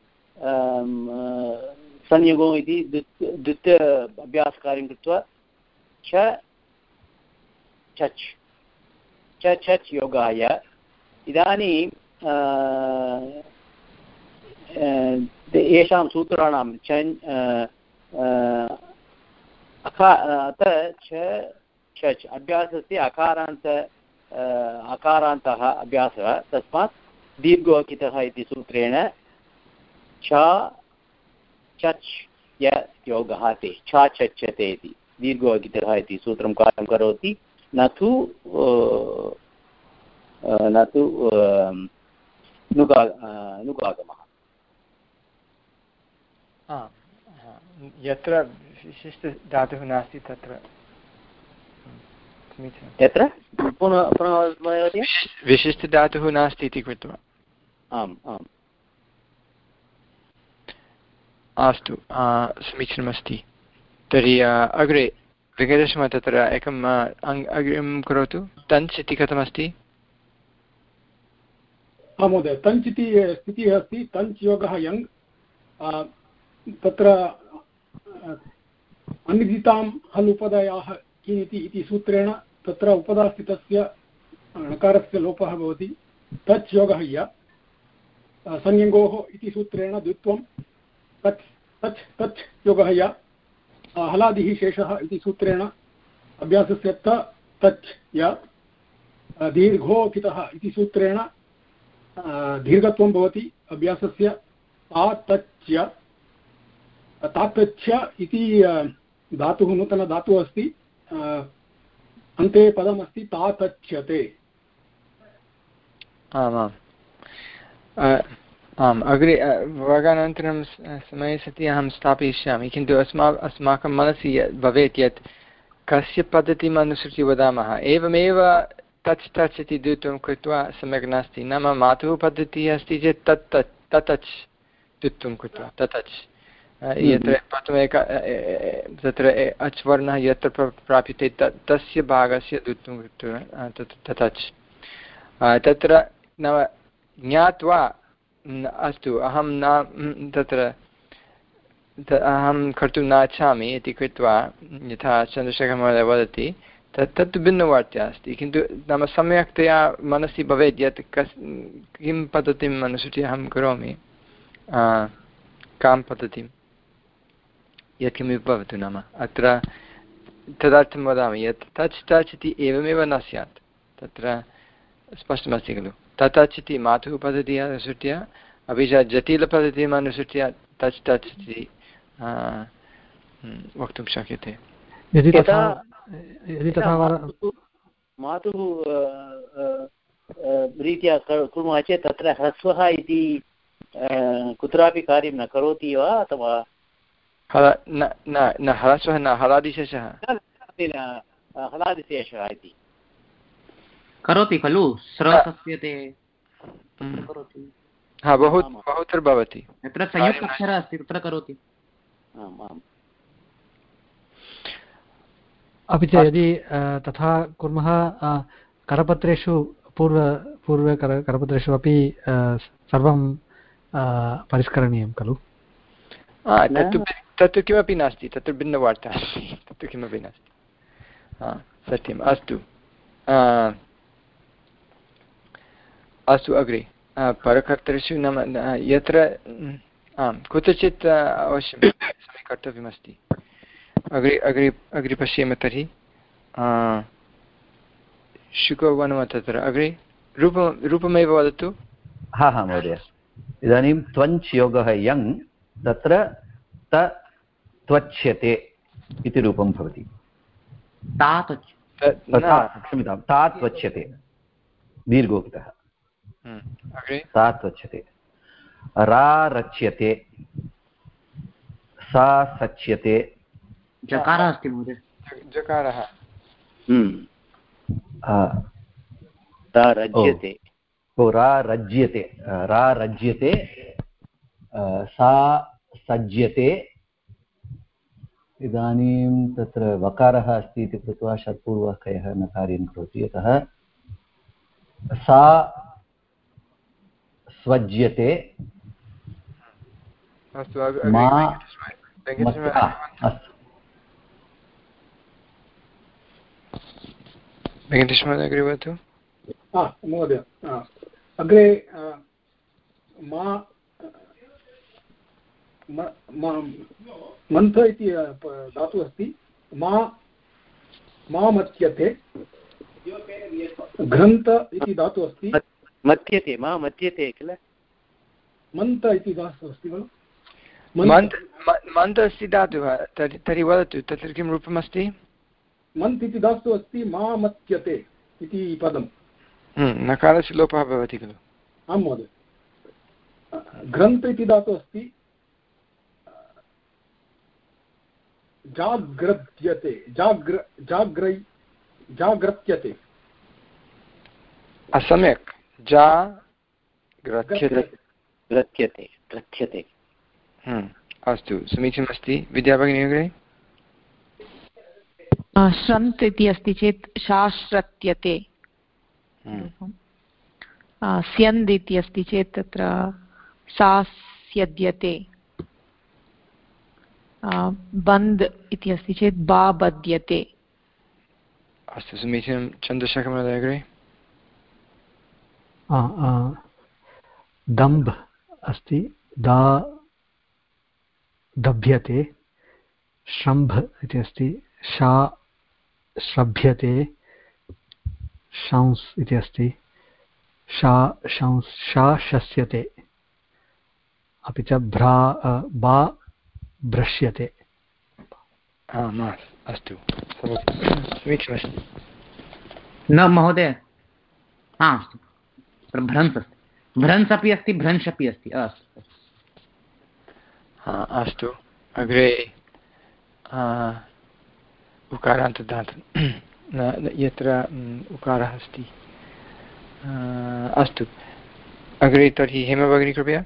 संयोगो इति द्वितीय अभ्यासकार्यं कृत्वा च चच् च चच् योगः य इदानीं येषां सूत्राणां चन् अत्र च चच् अभ्यासस्य अकारान्त अकारान्तः अभ्यासः तस्मात् दीर्घोकितः इति सूत्रेण च चच् य योगः ते च चच्यते इति दीर्घोकितः इति सूत्रं कार्यं करोति न तु न तु नुगा नुगागमः यत्र विशिष्टधातुः नास्ति तत्र यत्र पुनः पुनः विशिष्टधातुः नास्ति इति कृत्वा आम् आम् अस्तु समीचीनमस्ति तर्हि अग्रे विगतशः तत्र एकम् अग्रिमं करोतु तञ्च् इति कथमस्ति महोदय तञ्च् इति स्थितिः अस्ति तञ्च् योगः यङ् तत्र अनिदितां हल् उपधायाः किमिति इति सूत्रेण तत्र उपधास्थितस्य णकारस्य लोपः भवति तच् योगः य संयङ्गोः इति सूत्रेण द्वित्वं तच् तच् तच् योगः य हलादिः शेषः इति सूत्रेण अभ्यासस्य त तच् य दीर्घोकितः इति सूत्रेण दीर्घत्वं भवति अभ्यासस्य ता तच् य तातच्य इति धातुः नूतनधातुः अस्ति अन्ते पदमस्ति तातच्यते आमाम् आम् अग्रे वर्गानन्तरं समये सति अहं स्थापयिष्यामि किन्तु अस्मा अस्माकं मनसि भवेत् यत् कस्य पद्धतिम् अनुसृत्य वदामः एवमेव तच् तच् इति द्वित्वं कृत्वा सम्यक् नास्ति नाम मातुः पद्धतिः अस्ति चेत् तत् तत् ततच् द्वित्वं कृत्वा ततच् यत्र प्रथमे तत्र अच् वर्णः यत्र प्राप्यते तस्य भागस्य द्वित्वं कृत्वा ततच् तत्र नाम ज्ञात्वा अस्तु अहं न तत्र अहं कर्तुं न इच्छामि इति कृत्वा यथा चन्द्रशेखरमहोदय वदति तत् तत्तु भिन्नवार्ता अस्ति किन्तु नाम सम्यक्तया मनसि भवेत् यत् कस् किं पद्धतिम् अनुसृत्य अहं करोमि कां पद्धतिं यत्किमपि भवतु नाम अत्र तदर्थं वदामि यत् तच् टच् इति एवमेव न स्यात् तत्र स्पष्टमस्ति खलु ततच् इति मातुः पद्धतिः अनुसृत्य अपि च जटिलपद्धतिम् अनुसृत्य तच् टच् इति वक्तुं शक्यते यदि तथा यदि तथा मातुः रीत्या कुर्मः चेत् तत्र ह्रस्वः इति कुत्रापि कार्यं न करोति वा अथवा न ह्रस्वः न हलादिशेषः हलादिशेषः इति करोति खलु स्रसस्यते हा बहु बहुत्र भवति यत्र संयुक्ताक्षरः अस्ति तत्र करोति। अपि च यदि तथा कुर्मः करपत्रेषु पूर्व पूर्वकर करपत्रेषु अपि सर्वं परिष्करणीयं खलु? तत्तु तत्तु किमपि नास्ति, तत्र भिन्नवार्ता अस्ति, तत्तु किमपि नास्ति। हा सत्यम्। अस्तु अस्तु अग्रे परकर्तृषु नाम यत्र आं कुत्रचित् अवश्यं समीकर्तव्यमस्ति। अग्रे अग्रे अग्रे पश्येम तर्हि शुकवनम तत्र अग्रे रूप रूपमेव वदतु। हा हा महोदय, इदानीं त्वञ्च् योगः यङ् तत्र त त्वच्यते इति रूपं भवति। क्षम्यतां ता त्वच्यते दीर्घोक्तः सा त्वच्यते। रा रच्यते, सा सच्यते। जकारः अस्ति महोदय, जकारः रज्यते। ओ रा रज्यते, रा रज्यते, सा सज्यते। इदानीं तत्र वकारः अस्ति इति कृत्वा षट्पूर्वकयः न कार्यं करोति, अतः सा स्वज्यते। अस्तु मा वेङ्कटेशमहोदय अग्रे वदतु। महोदय अग्रे मा मन्थ इति धातुः अस्ति। मा मा मत्यते। घ्रन्त इति धातुः अस्ति। मत्यते मा मत्यते किल। मन्त इति धातुः अस्ति खलु। मन्त अस्ति धातुः, तर्हि वदतु तत्र किं रूपमस्ति? मन्त् इति धातुः अस्ति। मा मत्यते इति पदं। नकारस्य लोपः भवति खलु। आं महोदय। घ्रन्त इति धातुः अस्ति। जाग्रत्यते जाग्र जाग्रै जाग्रत्यते। असम्यक्। जाग्रत्यते ग्रथ्यते ग्रथ्यते। अस्तु समीचीनमस्ति। विद्याभगिनी अग्रे। श्रन्त् इति अस्ति चेत् शाश्रत्यते। स्यन्द् इति अस्ति चेत् तत्र सास्यद्यते। बन्द् इति अस्ति चेत् बा बध्यते। अस्तु समीचीनं। चन्द्रशेखरमहोदय अग्रे। दम्भ अस्ति, दा दभ्यते। श्रम्भ इति अस्ति, शा श्रभ्यते। शंस् इति अस्ति, शा शंस् शा शस्यते। अपि च भ्रा बा भ्रश्यते। आम् अस्तु समीचीनमस्ति। न महोदय, हा अस्तु भ्रंस् अस्ति, भ्रंस् अपि अस्ति, भ्रंश् अपि अस्ति। अस्तु हा अस्तु अग्रे उकारान्तदातु यत्र उकारः अस्ति। अस्तु अग्रे तर्हि हेमभगिनी कृपया।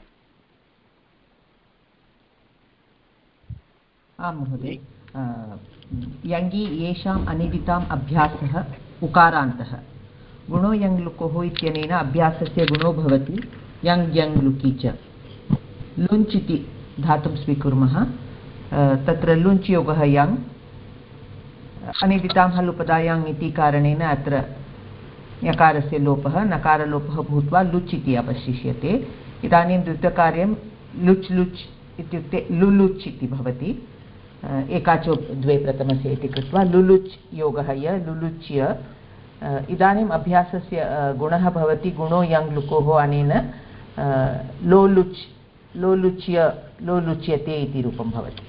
आं महोदय। यङि येषाम् अनिदिताम् अभ्यासः उकारान्तः। गुणो यङ् लुकोः इत्यनेन अभ्यासस्य गुणो भवति यङ् यङ् लुकि च। लुञ्च् इति धातुं स्वीकुर्मः। तत्र लुञ्च् योगः यङ्, अनिदितां हलुपदायाम् इति कारणेन अत्र यकारस्य लोपः नकारलोपः भूत्वा लुच् इति अवशिष्यते। इदानीं द्वितीयकार्यं लुच् लुच् इत्युक्ते लुलुच् इति भवति। एकाचो द्वे प्रथमस्य इति कृत्वा लुलुच् योगः य लुलुच्य। इदानीम् अभ्यासस्य गुणः भवति गुणो यङ् लुकोः अनेन लोलुच् लोलुच्य लोलुच्यते इति रूपं भवति।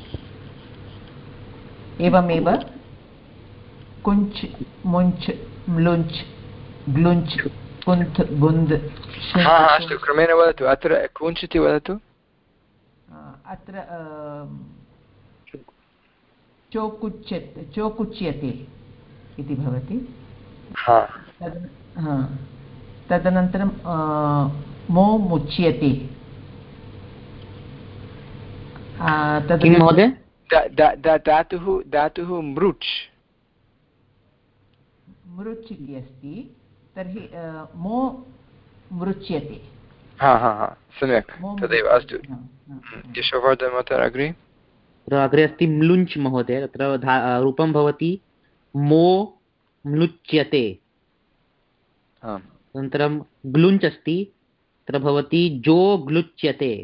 एवमेव कुञ्च् मुञ्च् म्लुञ्च् ग्लुञ्च् कुन्थ् गुन्द्। अस्तु क्रमेण वदतु। अत्र कुञ्च् इति वदतु। अत्र चोकुच्यते चोकुच्यते इति भवति। तदनन्तरं मो मुच्यते किं महोदय? धातुः धातुः मृच् मृच् इति अस्ति तर्हि मो मृच्यते। हा हा हा सम्यक् तदेव अस्तु। यशोवर्धन अग्रे अग्रे अस्ति म्लुञ्च् महोदय। तत्र रूपं भवति मो म्लुच्यते। अनन्तरं ग्लुञ्च् अस्ति तत्र भवति जो ग्लुच्यते।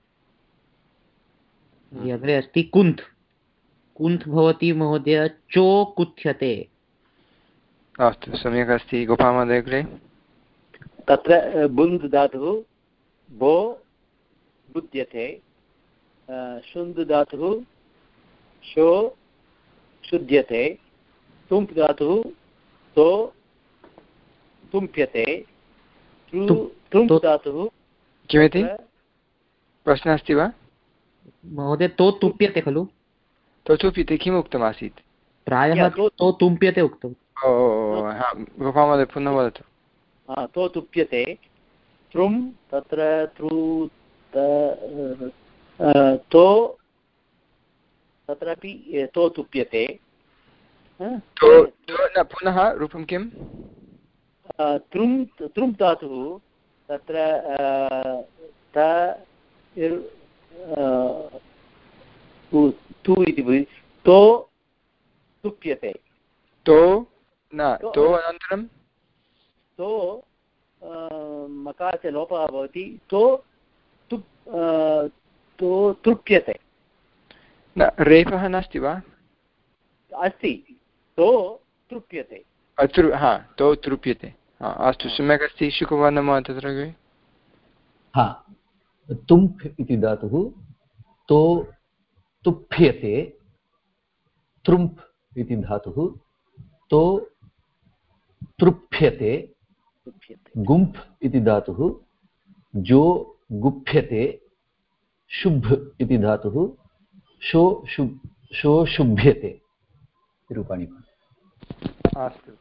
अग्रे अस्ति कुन्थ् कुन्थ् भवति महोदय चो कुथ्यते। अस्तु सम्यक् अस्ति। गोपालमहोदय अग्रे तत्र बुन्द् धातुः भो बुध्यते, शुन्द् धातुः शो शुध्यते, तुम्प् धातुः तो तुम्प्यते, तृम्प् धातुः किमिति प्रश्नः अस्ति वा महोदय? तो तुप्यते खलु? तो तुप्यते किम् उक्तमासीत्? प्रायः तो तुम्प्यते उक्तम्। ओ गोपालमहोदय पुनः वदतु। तो तुप्यते। तृम् तत्र तृ तो तत्रापि तो तुप्यते। पुनः रूपं किं? तृम् तृम् धातुः तत्र तु इति तो तुप्यते। तो न तो अनन्तरं तो मकारस्य लोपः भवति। तो तुप् तो तृप्यते। न रेफः नास्ति वा? अस्ति। तो तृप्यते। अतृ हा तो तृप्यते। अस्तु सम्यक् अस्ति। शुकवर्णमः तत्र हा तुम्प् इति धातुः तो तुप्यते। तृम्प् इति धातुः तो तृप्यते। गुम्प् इति धातुः जो गुप्यते। शुभ् इति धातुः शो शुभ् शो शुभ्यते। रूपाणि। अस्तु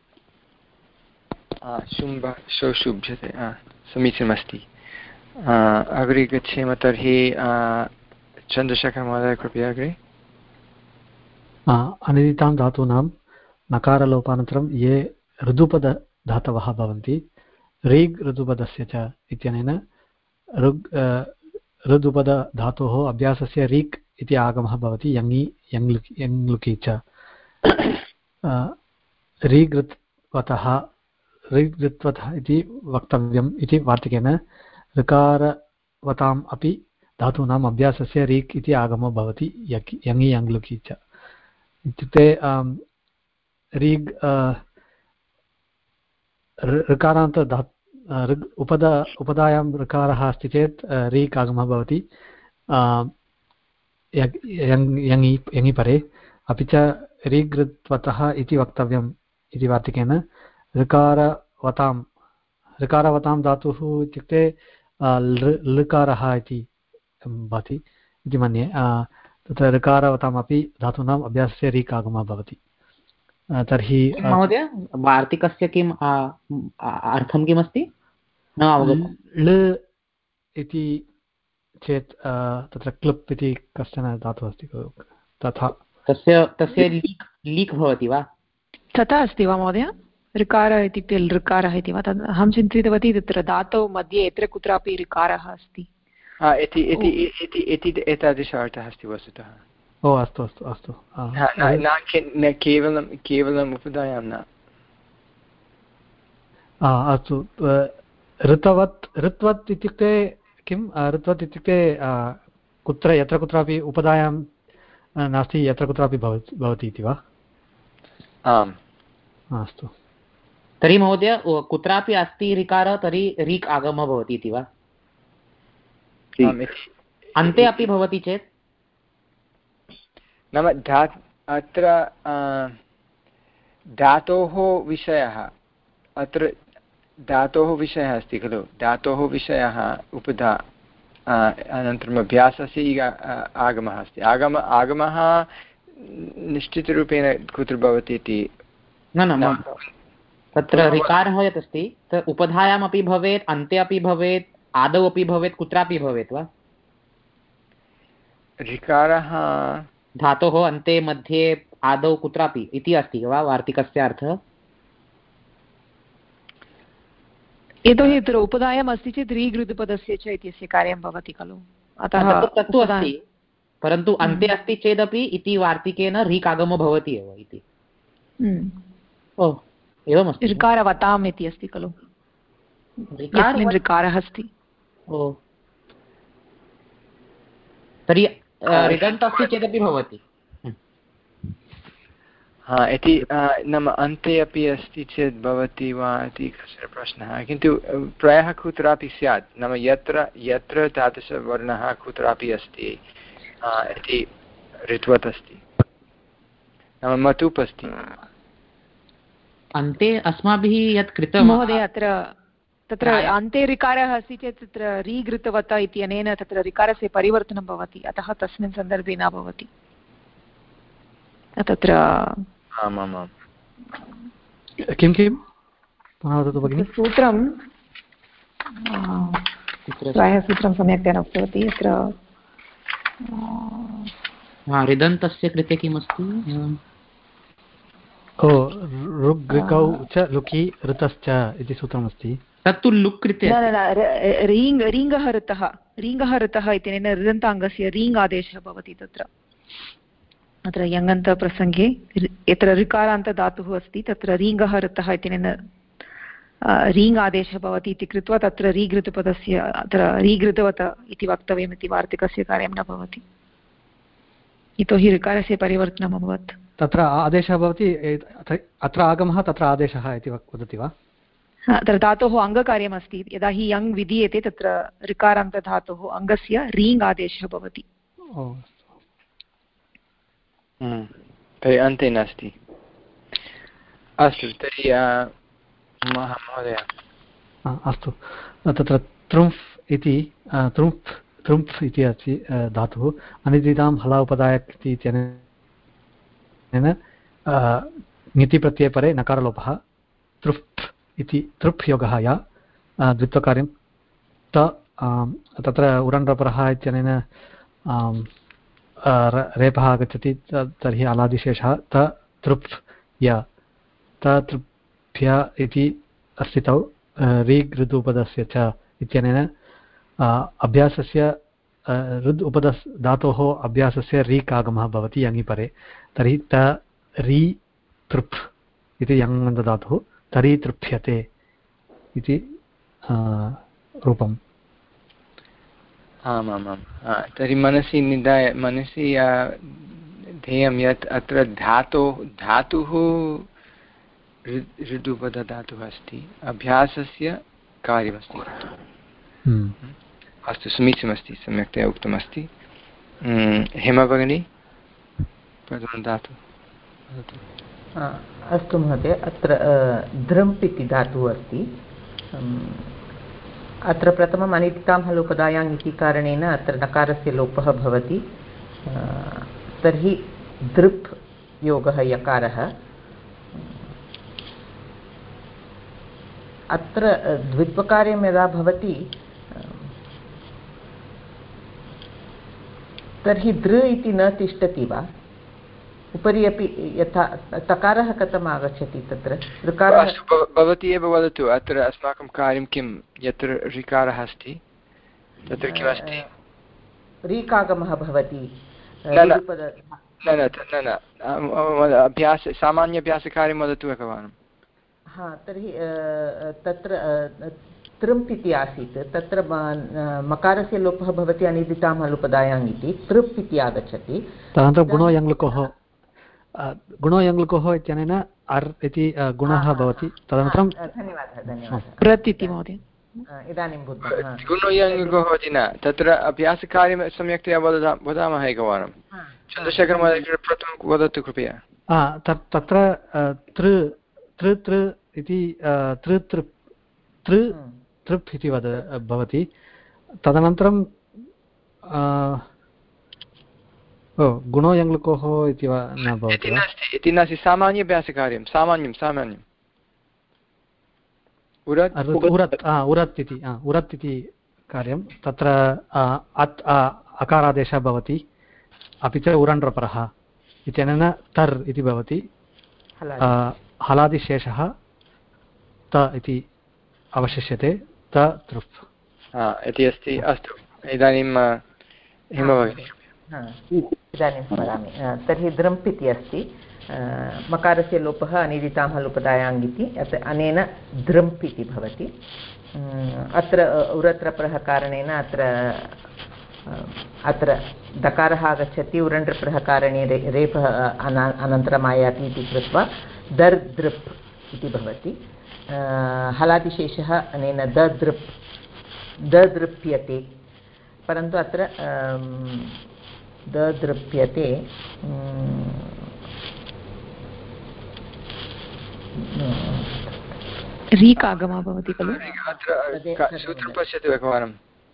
शुम्भ शो शुभ्यते समीचीनमस्ति। अग्रे गच्छेम तर्हि चन्द्रशेखर महोदय कृपया अग्रे। अनिदितां धातूनां नकारलोपानन्तरं ये ऋदुपदधातवः भवन्ति ऋग् ऋदुपदस्य च इत्यनेन ऋग् ऋदुपदधातोः अभ्यासस्य ऋक् इति आगमः भवति यङि यङ्लुकि यङ्लुकि च। ऋगृत्वतः ऋगृत्वतः इति वक्तव्यम् इति वार्तिकेन ऋकारवताम् अपि धातूनाम् अभ्यासस्य ऋक् इति आगमो भवति यङि यङ्लुकि च। इत्युक्ते ऋग् ऋकारान्त धा ऋग् उपद उपदायां ऋकारः अस्ति चेत् ऋक् आगमः भवति यङि यङि परे। अपि च ऋगृत्वतः इति वक्तव्यम् इति वार्तिकेन ऋकारवतां ऋकारवतां धातुः इत्युक्ते लृकारः इति भवति इति मन्ये। तत्र ऋकारवतामपि धातूनाम् अभ्यासस्य ऋक् आगमः भवति। तर्हि महोदय वार्तिकस्य किम् अर्थं किमस्ति न अवगतम्? लृ इति चेत् तत्र क्लुप् इति कश्चन धातुः अस्ति तथा तस्य तस्य लीक् लीक् भवति वा? तथा अस्ति वा महोदय? ऋकार इत्युक्ते लृकारः इति वा? तद् अहं चिन्तितवती तत्र धातौ मध्ये यत्र कुत्रापि ऋकारः अस्ति इति एतादृश अर्थः अस्ति वस्तुतः। ओ अस्तु अस्तु अस्तु न केवलं केवलम् उपधायां न। अस्तु ऋतवत् ऋत्वत् इत्युक्ते किं? ऋत्वत् इत्युक्ते कुत्र यत्र कुत्रापि उपधायां नास्ति यत्र कुत्रापि भवति इति वा? आम् अस्तु। तर्हि महोदय कुत्रापि अस्ति ऋकारः तर्हि ऋक् आगमः भवति इति वा? अन्ते अपि भवति चेत् नाम धा अत्र धातोः विषयः अत्र धातोः विषयः अस्ति खलु। धातोः विषयः उपधा अनन्तरम् अभ्यासस्य आगमः अस्ति। आगम आगमः निश्चितरूपेण कुत्र भवति इति न न तत्र ऋकारः यत् अस्ति तत् उपधायामपि भवेत् अन्ते अपि भवेत् आदौ अपि भवेत् कुत्रापि भवेत् वा? ऋकारः धातोः अन्ते मध्ये आदौ कुत्रापि इति अस्ति वा वार्तिकस्य अर्थः? यतोहि अत्र उपधायम् अस्ति चेत् रीघृतपदस्य च इत्यस्य कार्यं भवति खलु, अतः तत्तु अस्ति, परन्तु अन्ते अस्ति चेदपि इति वार्तिकेन रीक् आगमो भवति एव इति। ओ एवमस्ति, ऋकारवताम् इति अस्ति खलु, यस्मिन् ऋकारः अस्ति। ओ तर्हि ऋदन्त अस्ति चेदपि भवति। हा इति नाम अन्ते अपि अस्ति चेत् भवति वा इति कश्चन प्रश्नः, किन्तु प्रायः कुत्रापि स्यात्, नाम यत्र यत्र तादृशवर्णः कुत्रापि अस्ति इति ऋत्वत् अस्ति, नाम मतुप् अस्ति। अन्ते अस्माभिः यत् कृतं महोदय, अत्र तत्र अन्ते ऋकारः अस्ति चेत् तत्र रीघृतवत इत्यनेन तत्र ऋकारस्य परिवर्तनं भवति, अतः तस्मिन् सन्दर्भे न भवति तत्र। आमामां किं किं पुनः वदतु भगिनि। सूत्रं प्रायः सूत्रं सम्यक्तया न उक्तवती अत्र। ऋदन्तस्य कृते किमस्ति? ओ ऋग् ऋकौ च लुकि ऋतश्च इति सूत्रमस्ति। तत्तु लुक् कृते न न रीङ् रीङ्गः ऋतः रीङ्गः ऋतः इत्यनेन ऋदन्ताङ्गस्य रीङ् आदेशः भवति तत्र। अत्र यङन्तप्रसङ्गे यत्र ऋकारान्तधातुः अस्ति तत्र रीङ्गः ऋतः इत्यनेन रीङ् आदेशः भवति इति कृत्वा तत्र रीघृतपदस्य अत्र रीघृतवत इति वक्तव्यम् इति वार्तिकस्य कार्यं न भवति, यतोहि ऋकारस्य परिवर्तनम् अभवत्। तत्र आदेशः भवति, अत्र आगमः तत्र आदेशः इति वदति वा? अत्र धातोः अङ्गकार्यमस्ति, यदा हि यङ् विधीयते तत्र ऋकारान्तधातोः अङ्गस्य रीङ् आदेशः भवति। तर्हि अन्ते नास्ति। अस्तु तर्हि महोदय अस्तु, तत्र त्रुम्फ् इति त्रुम्फ् त्रुम्फ् इति अस्ति धातुः, अनिदितां हला उपदायक् इत्यनेन ङितिप्रत्यये परे नकारलोपः, तृप् इति तृप् योगः या द्वित्वकार्यं त तत्र उरण्रपरः इत्यनेन रेपः आगच्छति, तर्हि अलादिशेषः त तृप् य त तृप्य इति अस्ति तौ रीग् ऋद् उपदस्य च इत्यनेन अभ्यासस्य ऋद् उपदस् धातोः अभ्यासस्य रीक् आगमः भवति यङि परे, तर्हि त री तृप् इति यङन्तधातुः तर्हि तृप्यते इति रूपम्। आमामां तर्हि मनसि निधाय मनसि ध्येयं यत् अत्र धातोः धातुः ऋदुपदधातुः अस्ति, अभ्यासस्य कार्यमस्ति। अस्तु, समीचीनमस्ति, सम्यक्तया उक्तमस्ति। हेमा भगिनी प्रथमं धातु। अस्तु महोदय, अत्र धृम्प् इति धातुः अस्ति। अत्र प्रथमम् अनिदितां हलोपदायाम् इति कारणेन अत्र नकारस्य लोपः भवति, तर्हि दृप् योगः यकारः। अत्र द्वित्वकार्यं यदा भवति तर्हि दृ इति न तिष्ठति वा? उपरि अपि यथा तकारः कथम् आगच्छति तत्र ऋकारः? भवती एव वदतु, अत्र अस्माकं कार्यं किं, यत्र ऋकारः अस्ति तत्र किमस्ति? रीकागमः भवति। न न न अभ्यास सामान्याभ्यासकार्यं वदतु एकवारं। हा, तर्हि तत्र तृम्प् इति आसीत्, तत्र मकारस्य लोपः भवति अनिदितां हलुपदायाम् इति, तृप् इति आगच्छति। तदनन्तरं गुणो यङ्लुकोः गुणो यङ्लुकोः इत्यनेन अर् इति गुणः भवति। तदनन्तरं धन्यवादः धन्यवादः प्रत् इति महोदय इदानीं बुद्धं। गुणो यङ्लुकोः इति न, तत्र अभ्यासकार्यं सम्यक्तया वदा वदामः एकवारं। चन्द्रशेखर महोदय प्रथमं वदतु कृपया। तत्र तृ तृ तृ इति तृ तृ तृ तृप् इति वद भवति। तदनन्तरं गुणो यङ्लुकोः इति वा न भवति वा? इति नास्ति, सामान्याभ्यासकार्यं सामान्यं सामान्यम् उरत् उरत् उरत् इति उरत् इति कार्यं। तत्र अत् अकारादेशः भवति, अपि च उरण्ड्रपरः इत्यनेन तर् इति भवति हलादिशेषः त इति अवशिष्यते त तृप् इति अस्ति। अस्तु इदानीं हिमभगिनी इदानीं वदामि। तर्हि द्रम्प् इति अस्ति मकारस्य लोपः अनिदितां हलुपदायाङ् इति अनेन द्रम्प् इति भवति। अत्र उरत्रप्रः कारणेन अत्र अत्र दकारः आगच्छति उरण्ड्रप्रः कारणे रे रेफः अनन्तरम् आयाति इति कृत्वा दर् दृप् इति भवति। हलादिशेषः अनेन ददृप् ददृप्यते परन्तु अत्र ददृप्यते रीक् आगमः भवति खलु। सूत्रं पश्यतु एकवारं।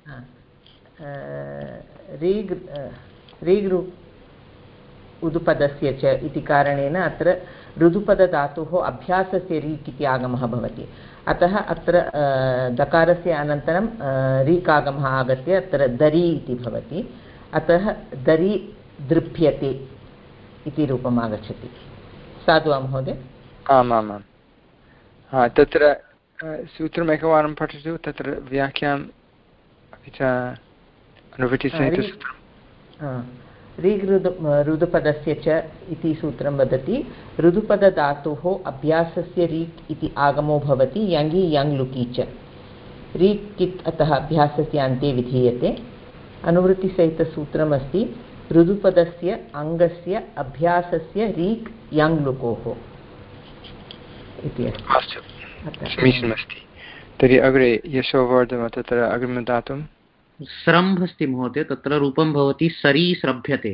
रीग् रीग् उदुपदस्य च इति कारणेन अत्र ऋदुपदधातोः अभ्यासस्य रीक् इति आगमः भवति। अतः अत्र दकारस्य अनन्तरं रीक् आगमः आगत्य अत्र दरी इति भवति। अतः दरी दृप्यते इति रूपम् आगच्छति। साधु वा महोदय? आमामां तत्र सूत्रम् एकवारं पठतु तत्र व्याख्याम् अपि च अनुवृत्तिसहितसूत्रं। रीग् ऋदु ऋदुपदस्य च इति सूत्रं वदति ऋदुपदधातोः अभ्यासस्य रीक् इति आगमो भवति यङि यङ् लुकि च रीक् कित् अतः अभ्यासस्य अन्ते विधीयते। अनुवृत्तिसहितसूत्रमस्ति ऋदुपदस्य अङ्गस्य अभ्यासस्य रीक् यङ् लुकोः इति अस्ति। समीचीनमस्ति। तर्हि अग्रे यशोवर्धन तत्र अग्रिमदातुं स्रम्भ अस्ति महोदय। तत्र रूपं भवति सरी स्रभ्यते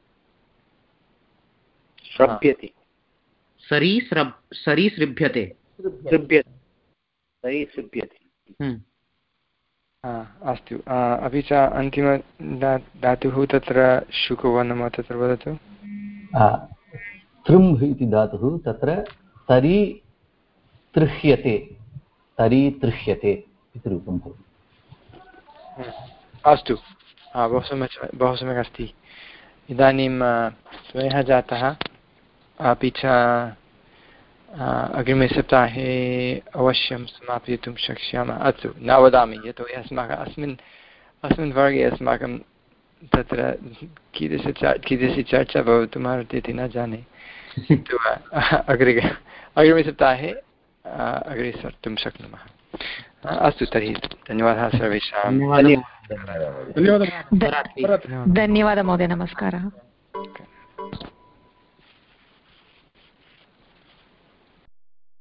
स्रभ्यते सरी स्रब् सरी सृभ्यते सृभ्यते सरी सृभ्यते। अस्तु अपि च अन्तिम धातुः तत्र शुकवर्णः तत्र वदतु। तृम्भ् इति धातुः तत्र तरी तृह्यते तरी तृह्यते इति रूपं भवति। अस्तु बहु सम्यक् बहु सम्यक् अस्ति। इदानीं समयः जातः अपि च अग्रिमे सप्ताहे अवश्यं समापयितुं शक्ष्यामः। अस्तु न वदामि यतोहि अस्माकम् अस्मिन् अस्मिन् वर्गे अस्माकं तत्र कीदृश कीदृशी चर्चा भवितुमर्हति इति न जाने। अग्रे अग्रिमे सप्ताहे अग्रे सर्तुं शक्नुमः। अस्तु तर्हि धन्यवादः सर्वेषां। धन्यवादः महोदय नमस्कारः।